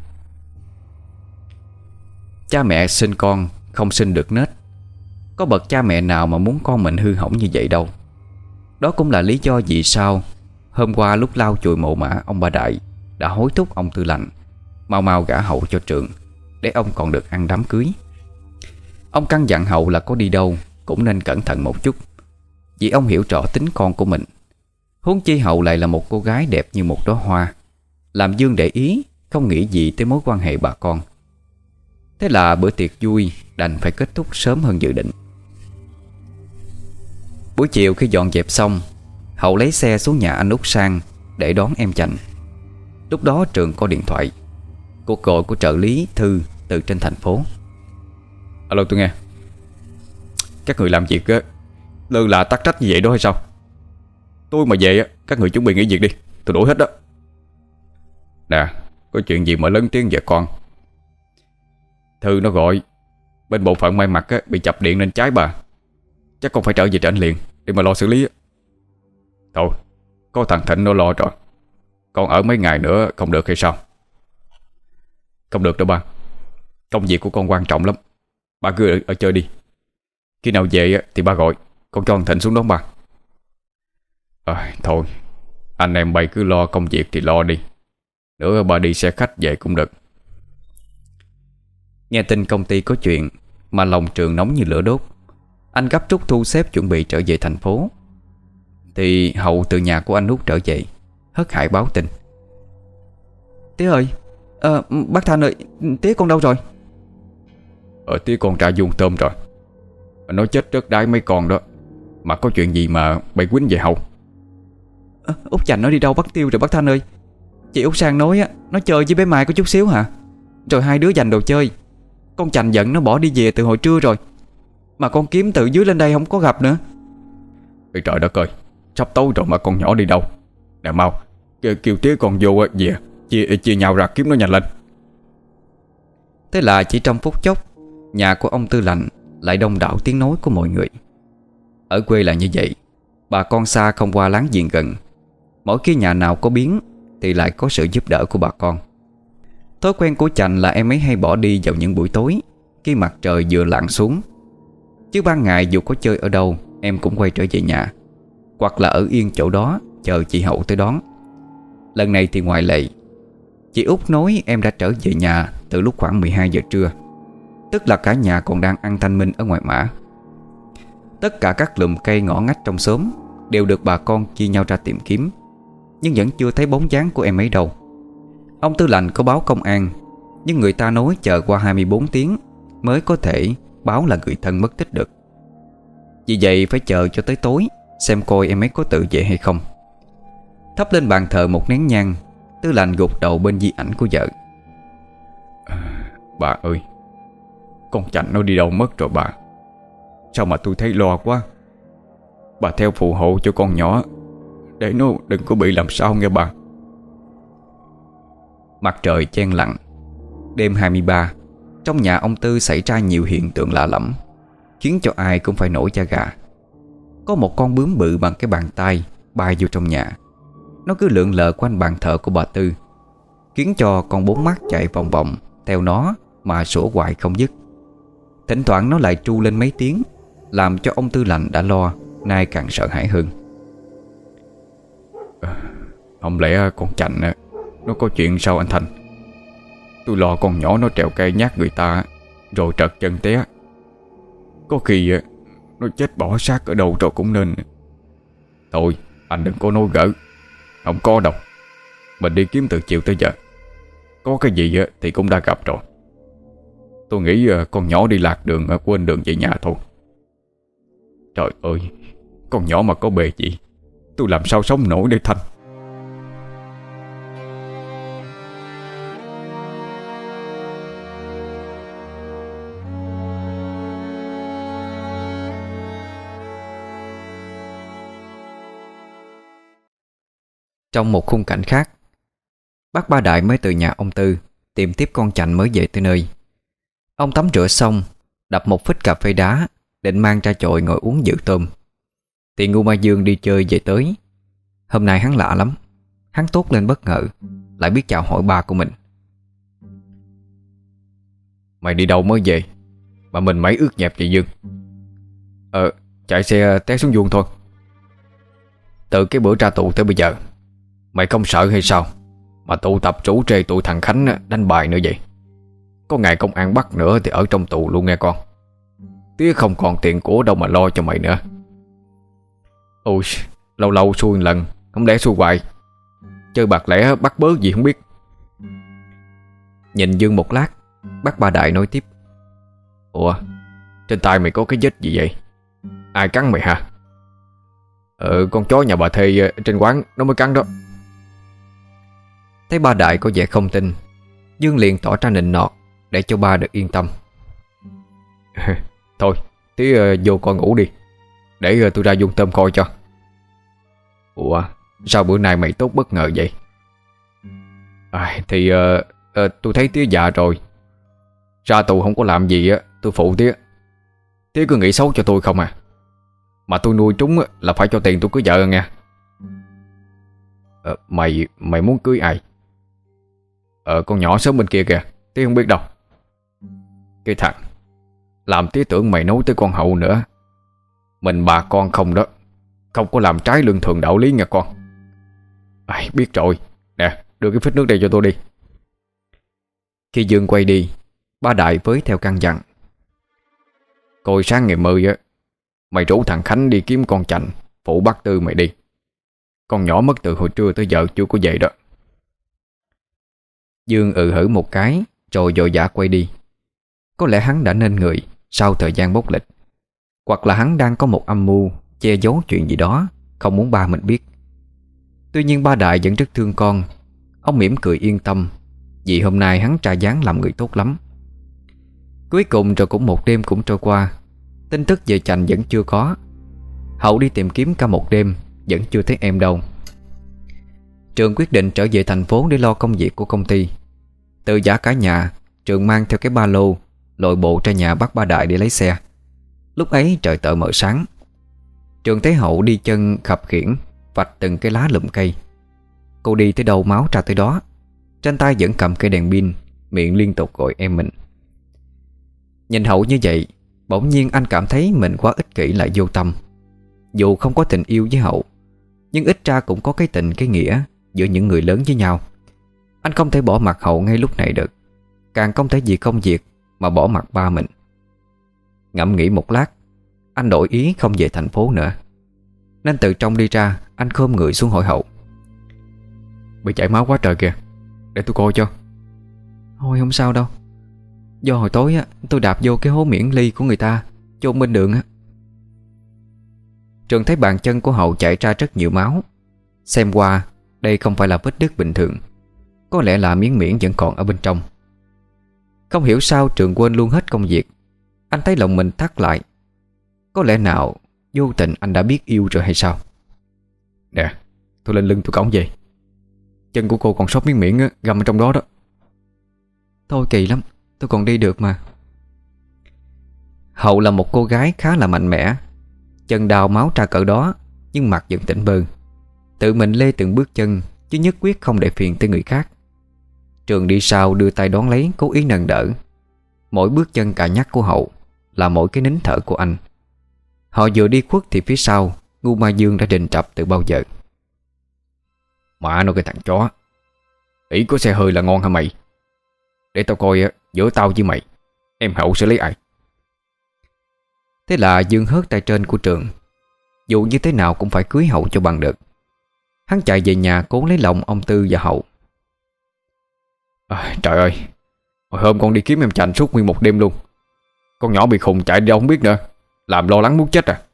Cha mẹ sinh con không sinh được nết. Có bậc cha mẹ nào mà muốn con mình hư hỏng như vậy đâu. Đó cũng là lý do vì sao hôm qua lúc lau chùi mộ mả ông bà Đại đã hối thúc ông Tư Lạnh mau mau gả Hậu cho Trường, để ông còn được ăn đám cưới. Ông căn dặn Hậu là có đi đâu cũng nên cẩn thận một chút, vì ông hiểu rõ tính con của mình. Huống chi Hậu lại là một cô gái đẹp như một đóa hoa, làm Dương để ý, không nghĩ gì tới mối quan hệ bà con. Thế là bữa tiệc vui đành phải kết thúc sớm hơn dự định. Buổi chiều khi dọn dẹp xong, Hậu lấy xe xuống nhà anh Út Sang để đón em Chành. Lúc đó Trường có điện thoại, cuộc gọi của trợ lý Thư từ trên thành phố. Alo, tôi nghe. Các người làm việc lơ là tắc trách như vậy đó hay sao? Tôi mà về các người chuẩn bị nghỉ việc đi, tôi đuổi hết đó. Nè, có chuyện gì mà lớn tiếng vậy con? Thư nó gọi bên bộ phận may mặc bị chập điện nên cháy bà. Chắc con phải trở về cho anh liền để mà lo xử lý. Thôi, có thằng Thịnh nó lo rồi. Con ở mấy ngày nữa không được hay sao? Không được đâu ba. Công việc của con quan trọng lắm. Ba cứ ở chơi đi. Khi nào về thì ba gọi, con cho thằng Thịnh xuống đón ba. Thôi, anh em bay cứ lo công việc thì lo đi. Nữa ba đi xe khách về cũng được. Nghe tin công ty có chuyện mà lòng Trường nóng như lửa đốt. Anh gấp rút thu xếp chuẩn bị trở về thành phố. Thì Hậu từ nhà của anh Út trở về, hớt hải báo tin. Tía ơi, bác Thanh ơi, tía con đâu rồi? Tía con ra vuông tôm rồi. Nó chết rớt đáy mấy con đó. Mà có chuyện gì mà bay quýnh vậy Hậu? Út Chành nó đi đâu bắt tiêu rồi bác Thanh ơi? Chị Út Sang nói nó chơi với bé Mai có chút xíu hả? Rồi hai đứa giành đồ chơi. Con Chành giận nó bỏ đi về từ hồi trưa rồi. Mà con kiếm từ dưới lên đây không có gặp nữa. Trời đất ơi, sắp tối rồi mà con nhỏ đi đâu? Nè mau, kêu tía con vô về chia nhau ra kiếm nó nhanh lên. Thế là chỉ trong phút chốc, nhà của ông Tư Lạnh lại đông đảo tiếng nói của mọi người. Ở quê là như vậy, bà con xa không qua láng giềng gần. Mỗi khi nhà nào có biến thì lại có sự giúp đỡ của bà con. Thói quen của Chành là em ấy hay bỏ đi vào những buổi tối khi mặt trời vừa lặn xuống. Chứ ban ngày dù có chơi ở đâu, em cũng quay trở về nhà, hoặc là ở yên chỗ đó chờ chị Hậu tới đón. Lần này thì ngoại lệ. Chị Út nói em đã trở về nhà từ lúc khoảng 12 giờ trưa, tức là cả nhà còn đang ăn thanh minh ở ngoài mã. Tất cả các lùm cây ngõ ngách trong xóm đều được bà con chia nhau ra tìm kiếm, nhưng vẫn chưa thấy bóng dáng của em ấy đâu. Ông Tư Lạnh có báo công an, nhưng người ta nói chờ qua 24 tiếng mới có thể báo là người thân mất tích được. Vì vậy phải chờ cho tới tối xem coi em ấy có tự về hay không. Thắp lên bàn thờ một nén nhang, Tư Lạnh gục đầu bên di ảnh của vợ. Bà ơi, con Chành nó đi đâu mất rồi bà? Sao mà tôi thấy lo quá. Bà theo phù hộ cho con nhỏ, để nó đừng có bị làm sao nghe bà. Mặt trời chen lặng. Đêm 23, trong nhà ông Tư xảy ra nhiều hiện tượng lạ lẫm, khiến cho ai cũng phải nổi da gà. Có một con bướm bự bằng cái bàn tay bay vô trong nhà. Nó cứ lượn lờ quanh bàn thờ của bà Tư, khiến cho con bốn mắt chạy vòng vòng theo nó mà sủa hoài không dứt. Thỉnh thoảng nó lại tru lên mấy tiếng, làm cho ông Tư Lạnh đã lo nay càng sợ hãi hơn. Không lẽ con Chành nó có chuyện sao anh Thành? Tôi lo con nhỏ nó trèo cây nhát người ta rồi trật chân té. Có khi nó chết bỏ xác ở đâu rồi cũng nên. Thôi anh đừng có nói gỡ. Không có đâu. Mình đi kiếm từ chiều tới giờ. Có cái gì thì cũng đã gặp rồi. Tôi nghĩ con nhỏ đi lạc đường, quên đường về nhà thôi. Trời ơi, con nhỏ mà có bề gì, tôi làm sao sống nổi đây Thanh. Trong một khung cảnh khác, bác Ba Đại mới từ nhà ông Tư tìm tiếp con chành mới về tới nơi. Ông tắm rửa xong, đập một phích cà phê đá, định mang ra chòi ngồi uống giữ tôm. Thì Ngô Mai Dương đi chơi về tới. Hôm nay hắn lạ lắm. Hắn tốt lên bất ngờ, lại biết chào hỏi ba của mình. Mày đi đâu mới về mà mình mấy ướt nhẹp vậy Dương? Chạy xe té xuống vuông thôi. Từ cái bữa ra tù tới bây giờ mày không sợ hay sao mà tụ tập rủ rê tụi thằng Khánh đánh bài nữa vậy? Có ngày công an bắt nữa thì ở trong tù luôn nghe con. Tía không còn tiền của đâu mà lo cho mày nữa. Ôi, lâu lâu xui một lần, không lẽ xui hoài. Chơi bạc lẻ bắt bớ gì không biết. Nhìn Dương một lát, bác Ba Đại nói tiếp. Ủa, trên tay mày có cái vết gì vậy? Ai cắn mày hả? Con chó nhà bà Thê trên quán nó mới cắn đó. Thấy Ba Đại có vẻ không tin, Dương liền tỏ ra nịnh nọt để cho ba được yên tâm. Thôi, tía vô con ngủ đi, để tôi ra vuông tôm coi cho. Ủa, sao bữa nay mày tốt bất ngờ vậy? Tôi thấy tía già rồi, ra tù không có làm gì á, tôi phụ tía. Tía cứ nghĩ xấu cho tôi không à? Mà tôi nuôi trúng là phải cho tiền tôi cưới vợ nghe. Mày muốn cưới ai? Con nhỏ sớm bên kia kìa, tía không biết đâu. Cái thằng làm tía tưởng mày nấu tới con Hậu nữa. Mình bà con không đó, không có làm trái lương thường đạo lý nha con. Biết rồi. Nè, đưa cái phích nước đây cho tôi đi. Khi Dương quay đi, Ba Đại với theo căn dặn. Coi sáng ngày 10 á, mày rủ thằng Khánh đi kiếm con chành phụ bác Tư mày đi. Con nhỏ mất từ hồi trưa tới giờ chưa có về đó. Dương hử một cái rồi vội vã quay đi. Có lẽ hắn đã nên người sau thời gian bốc lịch, hoặc là hắn đang có một âm mưu che giấu chuyện gì đó, không muốn ba mình biết. Tuy nhiên Ba Đại vẫn rất thương con. Ông mỉm cười yên tâm, vì hôm nay hắn tra dáng làm người tốt lắm. Cuối cùng rồi cũng một đêm cũng trôi qua. Tin tức về chành vẫn chưa có. Hậu đi tìm kiếm cả một đêm, vẫn chưa thấy em đâu. Trường quyết định trở về thành phố để lo công việc của công ty. Từ giã cả nhà, Trường mang theo cái ba lô lội bộ ra nhà bắt Ba Đại để lấy xe. Lúc ấy trời tờ mờ sáng. Trường thấy Hậu đi chân khập khiễng vạch từng cái lá lụm cây. Cô đi tới đâu máu ra tới đó. Trên tay vẫn cầm cây đèn pin, miệng liên tục gọi em mình. Nhìn Hậu như vậy, bỗng nhiên anh cảm thấy mình quá ích kỷ lại vô tâm. Dù không có tình yêu với Hậu, nhưng ít ra cũng có cái tình cái nghĩa giữa những người lớn với nhau. Anh không thể bỏ mặc Hậu ngay lúc này được, càng không thể vì công việc mà bỏ mặc ba mình. Ngẫm nghĩ một lát, anh đổi ý không về thành phố nữa. Nên từ trong đi ra, anh khom người xuống hỏi Hậu. Bị chảy máu quá trời kìa, để tôi coi cho. Thôi không sao đâu, do hồi tối á tôi đạp vô cái hố miễn ly của người ta chôn bên đường á. Trường thấy bàn chân của Hậu chảy ra rất nhiều máu. Xem qua, đây không phải là vết đứt bình thường, có lẽ là miếng miễn vẫn còn ở bên trong. Không hiểu sao Trường quên luôn hết công việc. Anh thấy lòng mình thắt lại. Có lẽ nào vô tình anh đã biết yêu rồi hay sao? Nè, tôi lên lưng tôi cõng về. Chân của cô còn sót miếng miễn găm ở trong đó đó. Thôi kỳ lắm, tôi còn đi được mà. Hậu là một cô gái khá là mạnh mẽ. Chân đào máu ra cỡ đó, nhưng mặt vẫn tỉnh bơ. Tự mình lê từng bước chân, chứ nhất quyết không để phiền tới người khác. Trường đi sau đưa tay đón lấy, cố ý nâng đỡ. Mỗi bước chân cà nhắc của Hậu là mỗi cái nín thở của anh. Họ vừa đi khuất thì phía sau Ngô Mai Dương đã đình trập từ bao giờ. Mà nó cái thằng chó, ý có xe hơi là ngon hả mày? Để tao coi giữa tao với mày, em Hậu sẽ lấy ai? Thế là Dương hớt tay trên của Trường. Dù như thế nào cũng phải cưới Hậu cho bằng được. Hắn chạy về nhà cố lấy lòng ông Tư và Hậu. Trời ơi, hồi hôm con đi kiếm em chành suốt nguyên một đêm luôn. Con nhỏ bị khùng chạy đi đâu không biết nữa, làm lo lắng muốn chết à.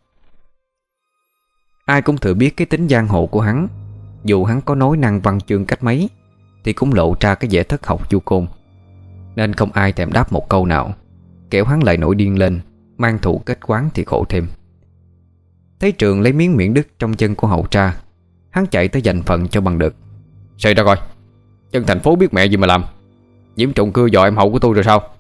Ai cũng thừa biết cái tính giang hồ của hắn. Dù hắn có nói năng văn chương cách mấy thì cũng lộ ra cái vẻ thất học chu côn. Nên không ai thèm đáp một câu nào, kẻo hắn lại nổi điên lên, mang thù kết quán thì khổ thêm. Thấy Trường lấy miếng miệng đứt trong chân của Hậu ra, hắn chạy tới giành phần cho bằng được. Xây ra coi, dân thành phố biết mẹ gì mà làm. Diễm trùng cưa dò em Hậu của tôi rồi sao?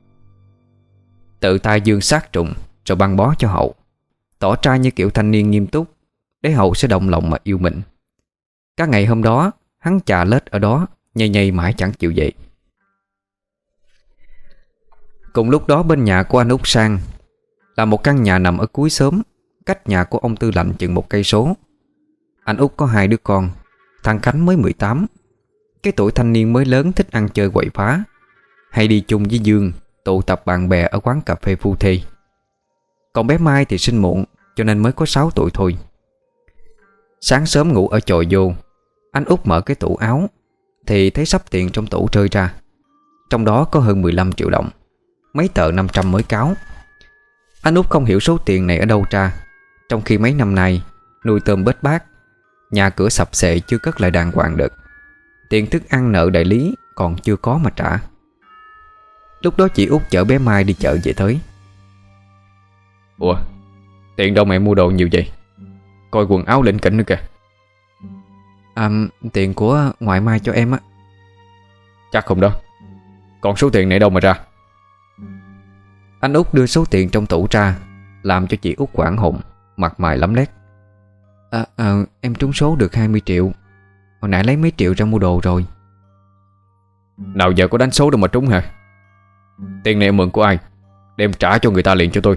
Tự tay Dương sát trùng rồi băng bó cho Hậu, tỏ ra như kiểu thanh niên nghiêm túc, để Hậu sẽ động lòng mà yêu mình. Các ngày hôm đó hắn chà lết ở đó, nhây nhây mãi chẳng chịu dậy. Cùng lúc đó bên nhà của anh Út Sang là một căn nhà nằm ở cuối xóm, cách nhà của ông Tư Lạnh chừng 1 cây số. Anh Út có 2 đứa con. Thằng Khánh mới 18, cái tuổi thanh niên mới lớn thích ăn chơi quậy phá, hay đi chung với Dương tụ tập bạn bè ở quán cà phê phu thê. Còn bé Mai thì sinh muộn, cho nên mới có 6 tuổi thôi. Sáng sớm ngủ ở chòi vô, anh Út mở cái tủ áo thì thấy sắp tiền trong tủ rơi ra. Trong đó có hơn 15 triệu đồng, mấy tờ 500 mới cáo. Anh Út không hiểu số tiền này ở đâu ra, trong khi mấy năm nay nuôi tôm bết bát, nhà cửa sập xệ chưa cất lại đàng hoàng được. Tiền thức ăn nợ đại lý còn chưa có mà trả. Lúc đó chị Út chở bé Mai đi chợ về tới. Ủa, tiền đâu mẹ mua đồ nhiều vậy? Coi quần áo lỉnh kỉnh nữa kìa. Tiền của ngoại Mai cho em á. Chắc không đâu. Còn số tiền này đâu mà ra? Anh Út đưa số tiền trong tủ ra, làm cho chị Út hoảng hồn, mặt mày lấm lét. Em trúng số được 20 triệu. Hồi nãy lấy mấy triệu ra mua đồ rồi. Nào giờ có đánh số đâu mà trúng hả? Tiền này em mượn của ai? Đem trả cho người ta liền cho tôi.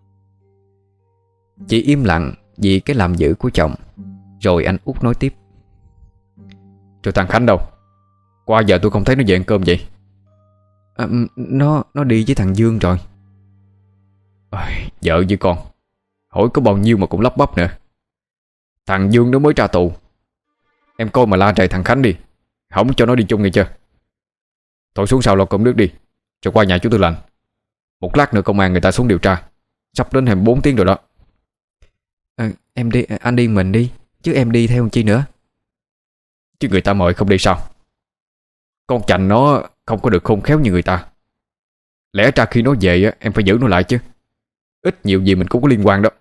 Chị im lặng vì cái làm dữ của chồng. Rồi anh Út nói tiếp. Rồi thằng Khánh đâu? Qua giờ tôi không thấy nó về ăn cơm vậy. Nó đi với thằng Dương rồi. Vợ với con hỏi có bao nhiêu mà cũng lắp bắp nữa. Thằng Dương nó mới ra tù. Em coi mà la rầy thằng Khánh đi, không cho nó đi chung nghe chưa? Thôi xuống sau lo cơm nước đi, rồi qua nhà chú Tư Lạnh. Một lát nữa công an người ta xuống điều tra. Sắp đến 24 tiếng rồi đó. Em đi, anh đi mình đi, chứ em đi theo chi nữa. Chứ người ta mời không đi sao? Con chành nó không có được khôn khéo như người ta. Lẽ ra khi nó về á, em phải giữ nó lại chứ. Ít nhiều gì mình cũng có liên quan đó.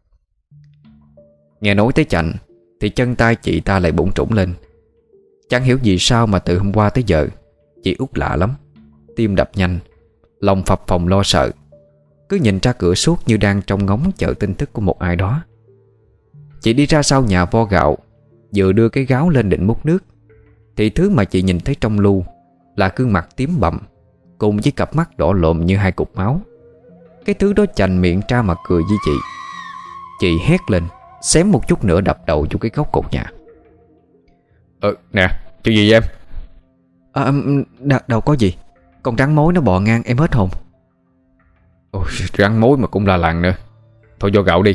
Nghe nói tới chành thì chân tay chị ta lại bủn trũng lên. Chẳng hiểu vì sao mà từ hôm qua tới giờ chị Út lạ lắm. Tim đập nhanh, lòng phập phồng lo sợ, cứ nhìn ra cửa suốt như đang trông ngóng chờ tin tức của một ai đó. Chị đi ra sau nhà vo gạo, vừa đưa cái gáo lên định múc nước, thì thứ mà chị nhìn thấy trong lu là gương mặt tím bầm cùng với cặp mắt đỏ lồm như 2 cục máu. Cái thứ đó chành miệng ra mà cười với chị. Chị hét lên, xém một chút nữa đập đầu vô cái góc cột nhà. Nè, chuyện gì vậy em? Đâu có gì. Con rắn mối nó bò ngang em hết hồn. Rắn mối mà cũng la làng nữa. Thôi vô gạo đi.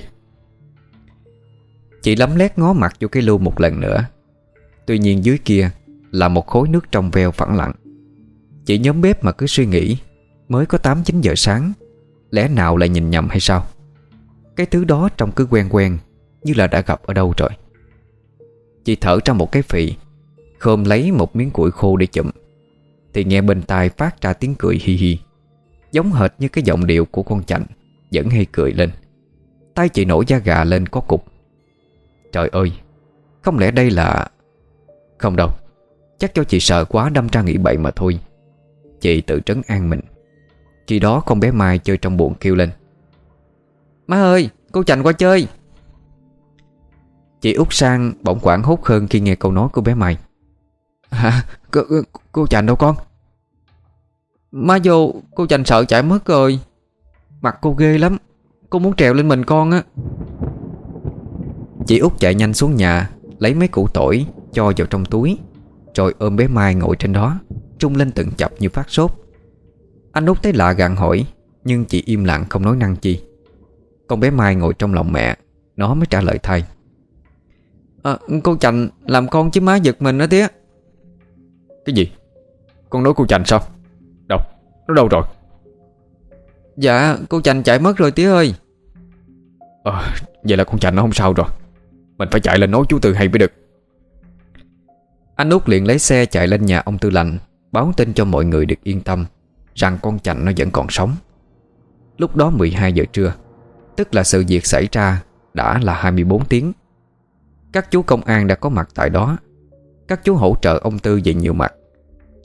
Chị lấm lét ngó mặt vô cái lu một lần nữa. Tuy nhiên dưới kia là một khối nước trong veo phẳng lặng. Chị nhóm bếp mà cứ suy nghĩ, mới có 8-9 giờ sáng, lẽ nào lại nhìn nhầm hay sao? Cái thứ đó trông cứ quen quen, như là đã gặp ở đâu rồi. Chị thở ra một cái phì, khom lấy một miếng củi khô để chụm, thì nghe bên tai phát ra tiếng cười hi hi, giống hệt như cái giọng điệu của con chành vẫn hay cười lên. Tay chị nổi da gà lên có cục. Trời ơi, không lẽ đây là... Không đâu, chắc cho chị sợ quá đâm ra nghĩ bậy mà thôi. Chị tự trấn an mình. Khi đó con bé Mai chơi trong buồng kêu lên: Má ơi, cô chành qua chơi. Chị Út Sang bỗng hoảng hốt hơn khi nghe câu nói của bé Mai. Hả? Cô chành đâu con? Má vô, cô chành sợ chạy mất rồi. Mặt cô ghê lắm, cô muốn trèo lên mình con á. Chị Út chạy nhanh xuống nhà, lấy mấy củ tỏi cho vào trong túi, rồi ôm bé Mai ngồi trên đó, trung lên từng chập như phát sốt. Anh Út thấy lạ gặng hỏi, nhưng chị im lặng không nói năng chi. Con bé Mai ngồi trong lòng mẹ, nó mới trả lời thay. Cô chành làm con chứ má giật mình đó tía. Cái gì? Con nói cô chành sao? Đâu? Nó đâu rồi? Dạ, cô chành chạy mất rồi tía ơi. Vậy là con chành nó không sao rồi. Mình phải chạy lên nói chú Tư hay mới được. Anh Út liền lấy xe chạy lên nhà ông Tư Lạnh, báo tin cho mọi người được yên tâm rằng con chành nó vẫn còn sống. Lúc đó 12 giờ trưa, tức là sự việc xảy ra đã là 24 tiếng. Các chú công an đã có mặt tại đó. Các chú hỗ trợ ông Tư về nhiều mặt.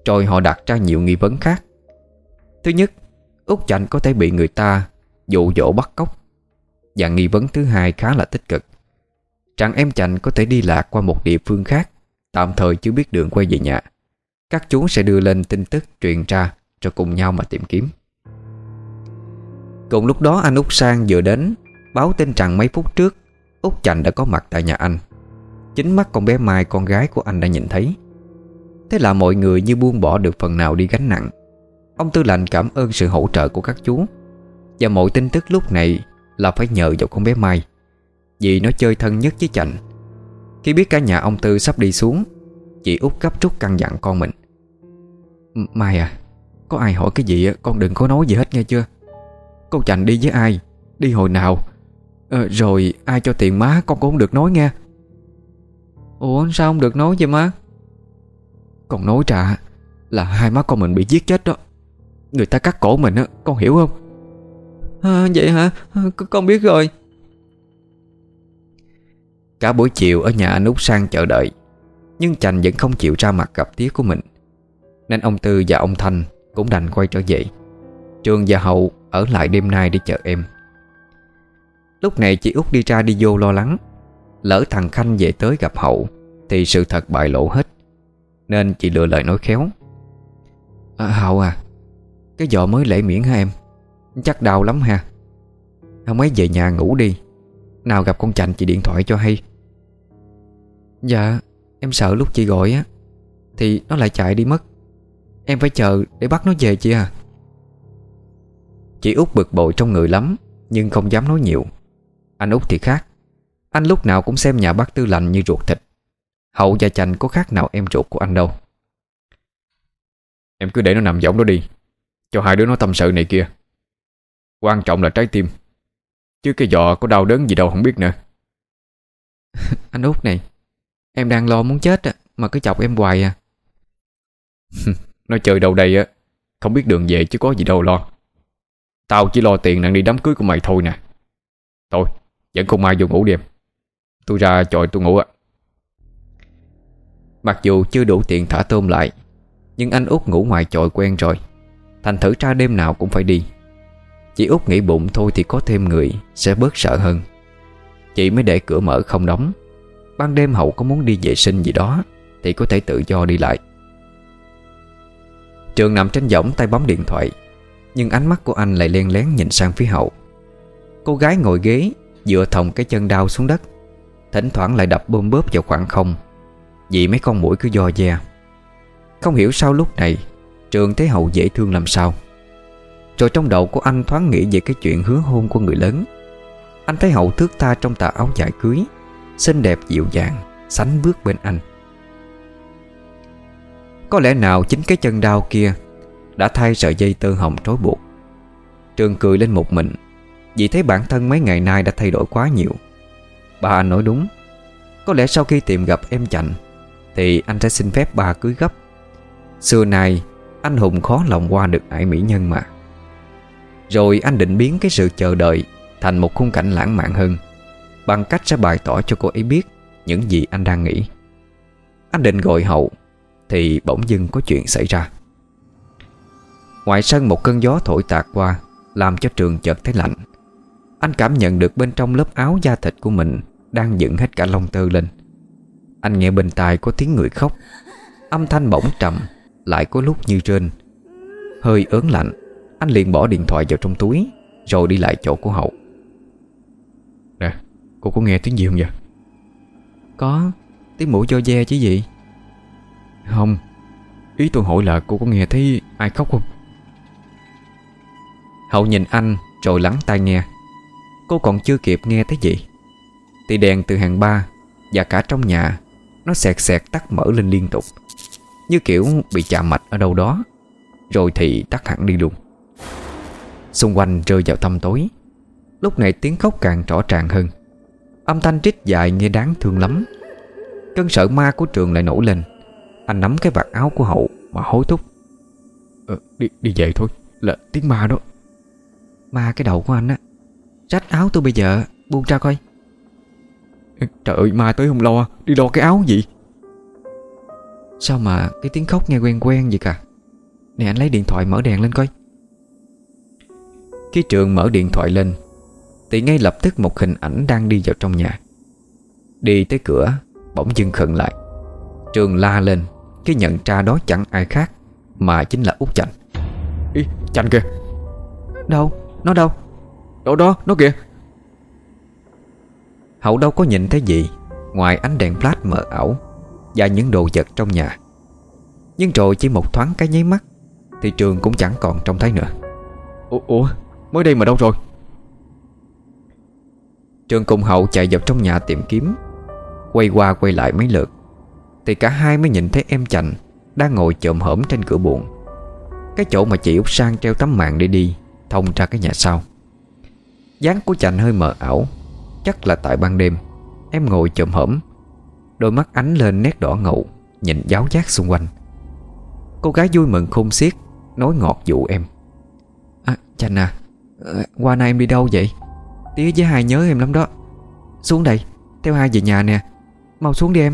Rồi họ đặt ra nhiều nghi vấn khác. Thứ nhất, Út Chạnh có thể bị người ta dụ dỗ bắt cóc. Và nghi vấn thứ hai khá là tích cực, rằng em Chạnh có thể đi lạc qua một địa phương khác, tạm thời chưa biết đường quay về nhà. Các chú sẽ đưa lên tin tức truyền ra, rồi cùng nhau mà tìm kiếm. Cùng lúc đó anh Út Sang vừa đến, báo tin rằng mấy phút trước Út Chạnh đã có mặt tại nhà anh. Chính mắt con bé Mai, con gái của anh, đã nhìn thấy. Thế là mọi người như buông bỏ được phần nào đi gánh nặng. Ông Tư Lạnh cảm ơn sự hỗ trợ của các chú, và mọi tin tức lúc này là phải nhờ vào con bé Mai, vì nó chơi thân nhất với Chạnh. Khi biết cả nhà ông Tư sắp đi xuống, chị Út gấp rút căn dặn con mình: Mai à, có ai hỏi cái gì con đừng có nói gì hết nghe chưa. Con Chạnh đi với ai, đi hồi nào, rồi ai cho tiền má con cũng không được nói nghe. Ủa sao không được nói vậy má? Con nói ra là hai má con mình bị giết chết đó. Người ta cắt cổ mình á, con hiểu không? Vậy hả? Con biết rồi. Cả buổi chiều ở nhà anh Út Sang chờ đợi, nhưng Chạnh vẫn không chịu ra mặt gặp tía của mình, nên ông Tư và ông Thanh cũng đành quay trở về. Trường và Hậu ở lại đêm nay để chờ em. Lúc này chị Út đi ra đi vô lo lắng, lỡ thằng Khanh về tới gặp Hậu thì sự thật bại lộ hết, nên chị lựa lời nói khéo: Hậu à, cái giò mới lễ miễn hả em? Chắc đau lắm ha. Không ấy về nhà ngủ đi, nào gặp con Chạnh chị điện thoại cho hay. Dạ, em sợ lúc chị gọi á thì nó lại chạy đi mất. Em phải chờ để bắt nó về chị à. Chị Út bực bội trong người lắm, nhưng không dám nói nhiều. Anh Út thì khác. Anh lúc nào cũng xem nhà bác Tư Lạnh như ruột thịt. Hậu và Chạnh có khác nào em ruột của anh đâu. Em cứ để nó nằm võng đó đi, cho hai đứa nó tâm sự này kia. Quan trọng là trái tim, chứ cái giò có đau đớn gì đâu không biết nữa. Anh Út này, em đang lo muốn chết mà cứ chọc em hoài à. Nó chơi đâu đây á, không biết đường về chứ có gì đâu lo. Tao chỉ lo tiền nặng đi đám cưới của mày thôi nè. Thôi, dẫn con Mai vô ngủ đi em. Tôi ra chọi tôi ngủ ạ. Mặc dù chưa đủ tiền thả tôm lại, nhưng anh Út ngủ ngoài chọi quen rồi, thành thử ra đêm nào cũng phải đi. Chị Út nghĩ bụng thôi thì có thêm người sẽ bớt sợ hơn. Chị mới để cửa mở không đóng. Ban đêm Hậu có muốn đi vệ sinh gì đó thì có thể tự do đi lại. Trường nằm trên võng tay bấm điện thoại, nhưng ánh mắt của anh lại len lén nhìn sang phía Hậu. Cô gái ngồi ghế dựa thòng cái chân đau xuống đất, thỉnh thoảng lại đập bôm bóp vào khoảng không, vì mấy con muỗi cứ do ve. Không hiểu sao lúc này Trường thấy Hậu dễ thương làm sao. Rồi trong đầu của anh thoáng nghĩ về cái chuyện hứa hôn của người lớn. Anh thấy Hậu thướt tha trong tà áo dài cưới, xinh đẹp dịu dàng, sánh bước bên anh. Có lẽ nào chính cái chân đau kia đã thay sợi dây tơ hồng trói buộc. Trường cười lên một mình, vì thấy bản thân mấy ngày nay đã thay đổi quá nhiều. Ba anh nói đúng. Có lẽ sau khi tìm gặp em Chạnh thì anh sẽ xin phép ba cưới gấp. Xưa nay anh hùng khó lòng qua được ải mỹ nhân mà. Rồi anh định biến cái sự chờ đợi thành một khung cảnh lãng mạn hơn, bằng cách sẽ bày tỏ cho cô ấy biết những gì anh đang nghĩ. Anh định gọi Hậu thì bỗng dưng có chuyện xảy ra. Ngoài sân một cơn gió thổi tạt qua, làm cho Trường chợt thấy lạnh. Anh cảm nhận được bên trong lớp áo da thịt của mình đang dựng hết cả lông tơ lên. Anh nghe bên tai có tiếng người khóc. Âm thanh bỗng trầm, lại có lúc như rên. Hơi ớn lạnh, anh liền bỏ điện thoại vào trong túi, rồi đi lại chỗ của Hậu. Nè, cô có nghe tiếng gì không vậy? Có, tiếng mũi do ve chứ gì. Không, ý tôi hỏi là cô có nghe thấy ai khóc không? Hậu nhìn anh rồi lắng tai nghe. Cô còn chưa kịp nghe thấy gì thì đèn từ hàng ba và cả trong nhà nó xẹt xẹt tắt mở lên liên tục, như kiểu bị chạm mạch ở đâu đó, rồi thì tắt hẳn đi luôn. Xung quanh rơi vào tăm tối. Lúc này tiếng khóc càng rõ ràng hơn. Âm thanh rít dài nghe đáng thương lắm. Cơn sợ ma của Trường lại nổi lên. Anh nắm cái vạt áo của Hậu mà hối thúc: Đi về thôi, là tiếng ma đó. Ma cái đầu của anh á. Rách áo tôi bây giờ, buông ra coi. Trời ơi, ma tới không lo, đi lo cái áo gì. Sao mà cái tiếng khóc nghe quen quen vậy cả? Nè anh lấy điện thoại mở đèn lên coi. Khi Trường mở điện thoại lên thì ngay lập tức một hình ảnh đang đi vào trong nhà. Đi tới cửa bỗng dưng khựng lại. Trường la lên khi nhận ra đó chẳng ai khác mà chính là Út Chành. Ý, Chành kìa. Đâu? Nó đâu? Đó, nó kìa. Hậu đâu có nhìn thấy gì ngoài ánh đèn flash mờ ảo và những đồ vật trong nhà. Nhưng rồi chỉ một thoáng cái nháy mắt thì Trường cũng chẳng còn trông thấy nữa. Ủa, mới đây mà đâu rồi? Trường cùng Hậu chạy vào trong nhà tìm kiếm. Quay qua quay lại mấy lượt thì cả hai mới nhìn thấy em Chành đang ngồi chồm hổm trên cửa buồng, cái chỗ mà chị Út Sang treo tấm màn để đi thông ra cái nhà sau. Dáng của Chành hơi mờ ảo, chắc là tại ban đêm em ngồi chồm hổm, đôi mắt ánh lên nét đỏ ngầu, nhìn giáo giác xung quanh. Cô gái vui mừng khôn xiết nói ngọt dụ em. Chành à, qua nay em đi đâu vậy? Tía với hai nhớ em lắm đó. Xuống đây, theo hai về nhà nè. Mau xuống đi em.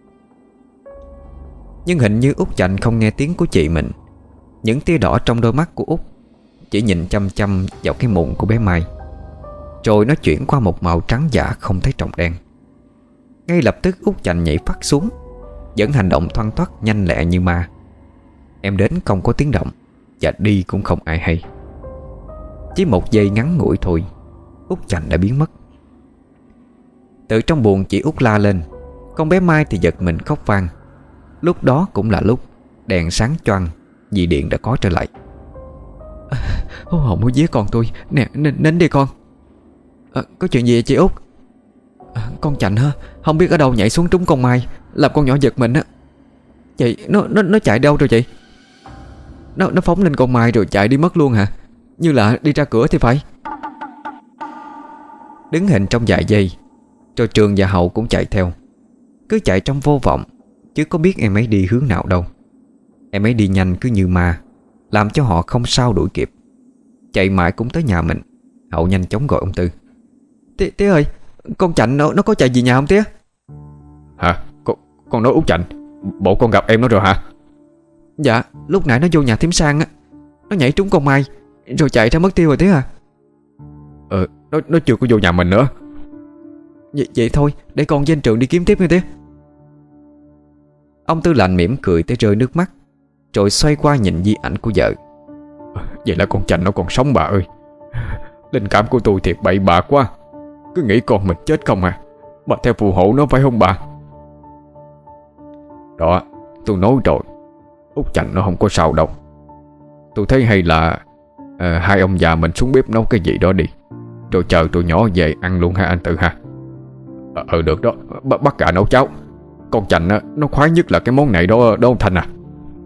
Nhưng hình như Út Chành không nghe tiếng của chị mình. Những tia đỏ trong đôi mắt của Út chỉ nhìn chăm chăm vào cái mụn của bé Mai, rồi nó chuyển qua một màu trắng giả không thấy tròng đen. Ngay lập tức Út Chành nhảy phắt xuống, vẫn hành động thoăn thoắt nhanh lẹ như ma. Em đến không có tiếng động và đi cũng không ai hay. Chỉ một giây ngắn ngủi thôi, Út Chành đã biến mất. Từ trong buồng chị Út la lên. Con bé Mai thì giật mình khóc vang. Lúc đó cũng là lúc đèn sáng choang vì điện đã có trở lại. Họ muốn giết con tôi. Nè, nín đi con. Có chuyện gì vậy chị Út? Con Chành hả? Không biết ở đâu nhảy xuống trúng con Mai, làm con nhỏ giật mình á. Chị, nó chạy đâu rồi chị? Nó phóng lên con Mai rồi chạy đi mất luôn hả? Như là đi ra cửa thì phải. Đứng hình trong vài giây, rồi Trường và Hậu cũng chạy theo. Cứ chạy trong vô vọng, chứ có biết em ấy đi hướng nào đâu. Em ấy đi nhanh cứ như ma, làm cho họ không sao đuổi kịp. Chạy mãi cũng tới nhà mình. Hậu nhanh chóng gọi ông Tư. Tía ơi, con Chành nó có chạy về nhà không tía? Hả? Con nói Út Chành, bộ con gặp em nó rồi hả? Dạ, lúc nãy nó vô nhà thím Sang á. Nó nhảy trúng con Mai rồi chạy ra mất tiêu rồi tía à. Nó chưa có vô nhà mình nữa. Vậy thôi, để con với anh Trường đi kiếm tiếp nha tía. Ông Tư Lạnh mỉm cười tới rơi nước mắt, rồi xoay qua nhìn di ảnh của vợ. Vậy là con Chành nó còn sống bà ơi. Linh cảm của tôi thiệt bậy bạ quá. Cứ nghĩ con mình chết không à. Bà theo phù hộ nó phải không bà? Đó, tôi nói rồi, Út Chành nó không có sao đâu. Tôi thấy hay là hai ông già mình xuống bếp nấu cái gì đó đi, rồi chờ tụi nhỏ về ăn luôn ha anh Tư ha. Được đó, bắt gà nấu cháo. Con Chành nó khoái nhất là cái món này đó ông Thành à.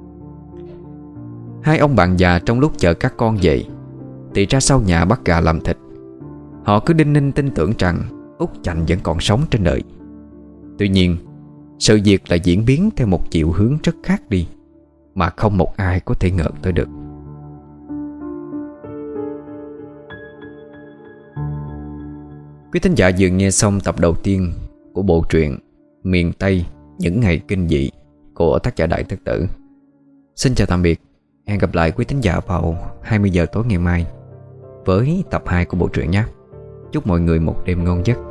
Hai ông bạn già trong lúc chờ các con về thì ra sau nhà bắt gà làm thịt. Họ cứ đinh ninh tin tưởng rằng Út Chành vẫn còn sống trên đời. Tuy nhiên, sự việc lại diễn biến theo một chiều hướng rất khác đi, mà không một ai có thể ngờ tới được. Quý thính giả vừa nghe xong tập đầu tiên của bộ truyện Miền Tây Những Ngày Kinh Dị của tác giả Đại Thất Tử. Xin chào tạm biệt. Hẹn gặp lại quý thính giả vào 20 giờ tối ngày mai với tập 2 của bộ truyện nhé. Chúc mọi người một đêm ngon giấc.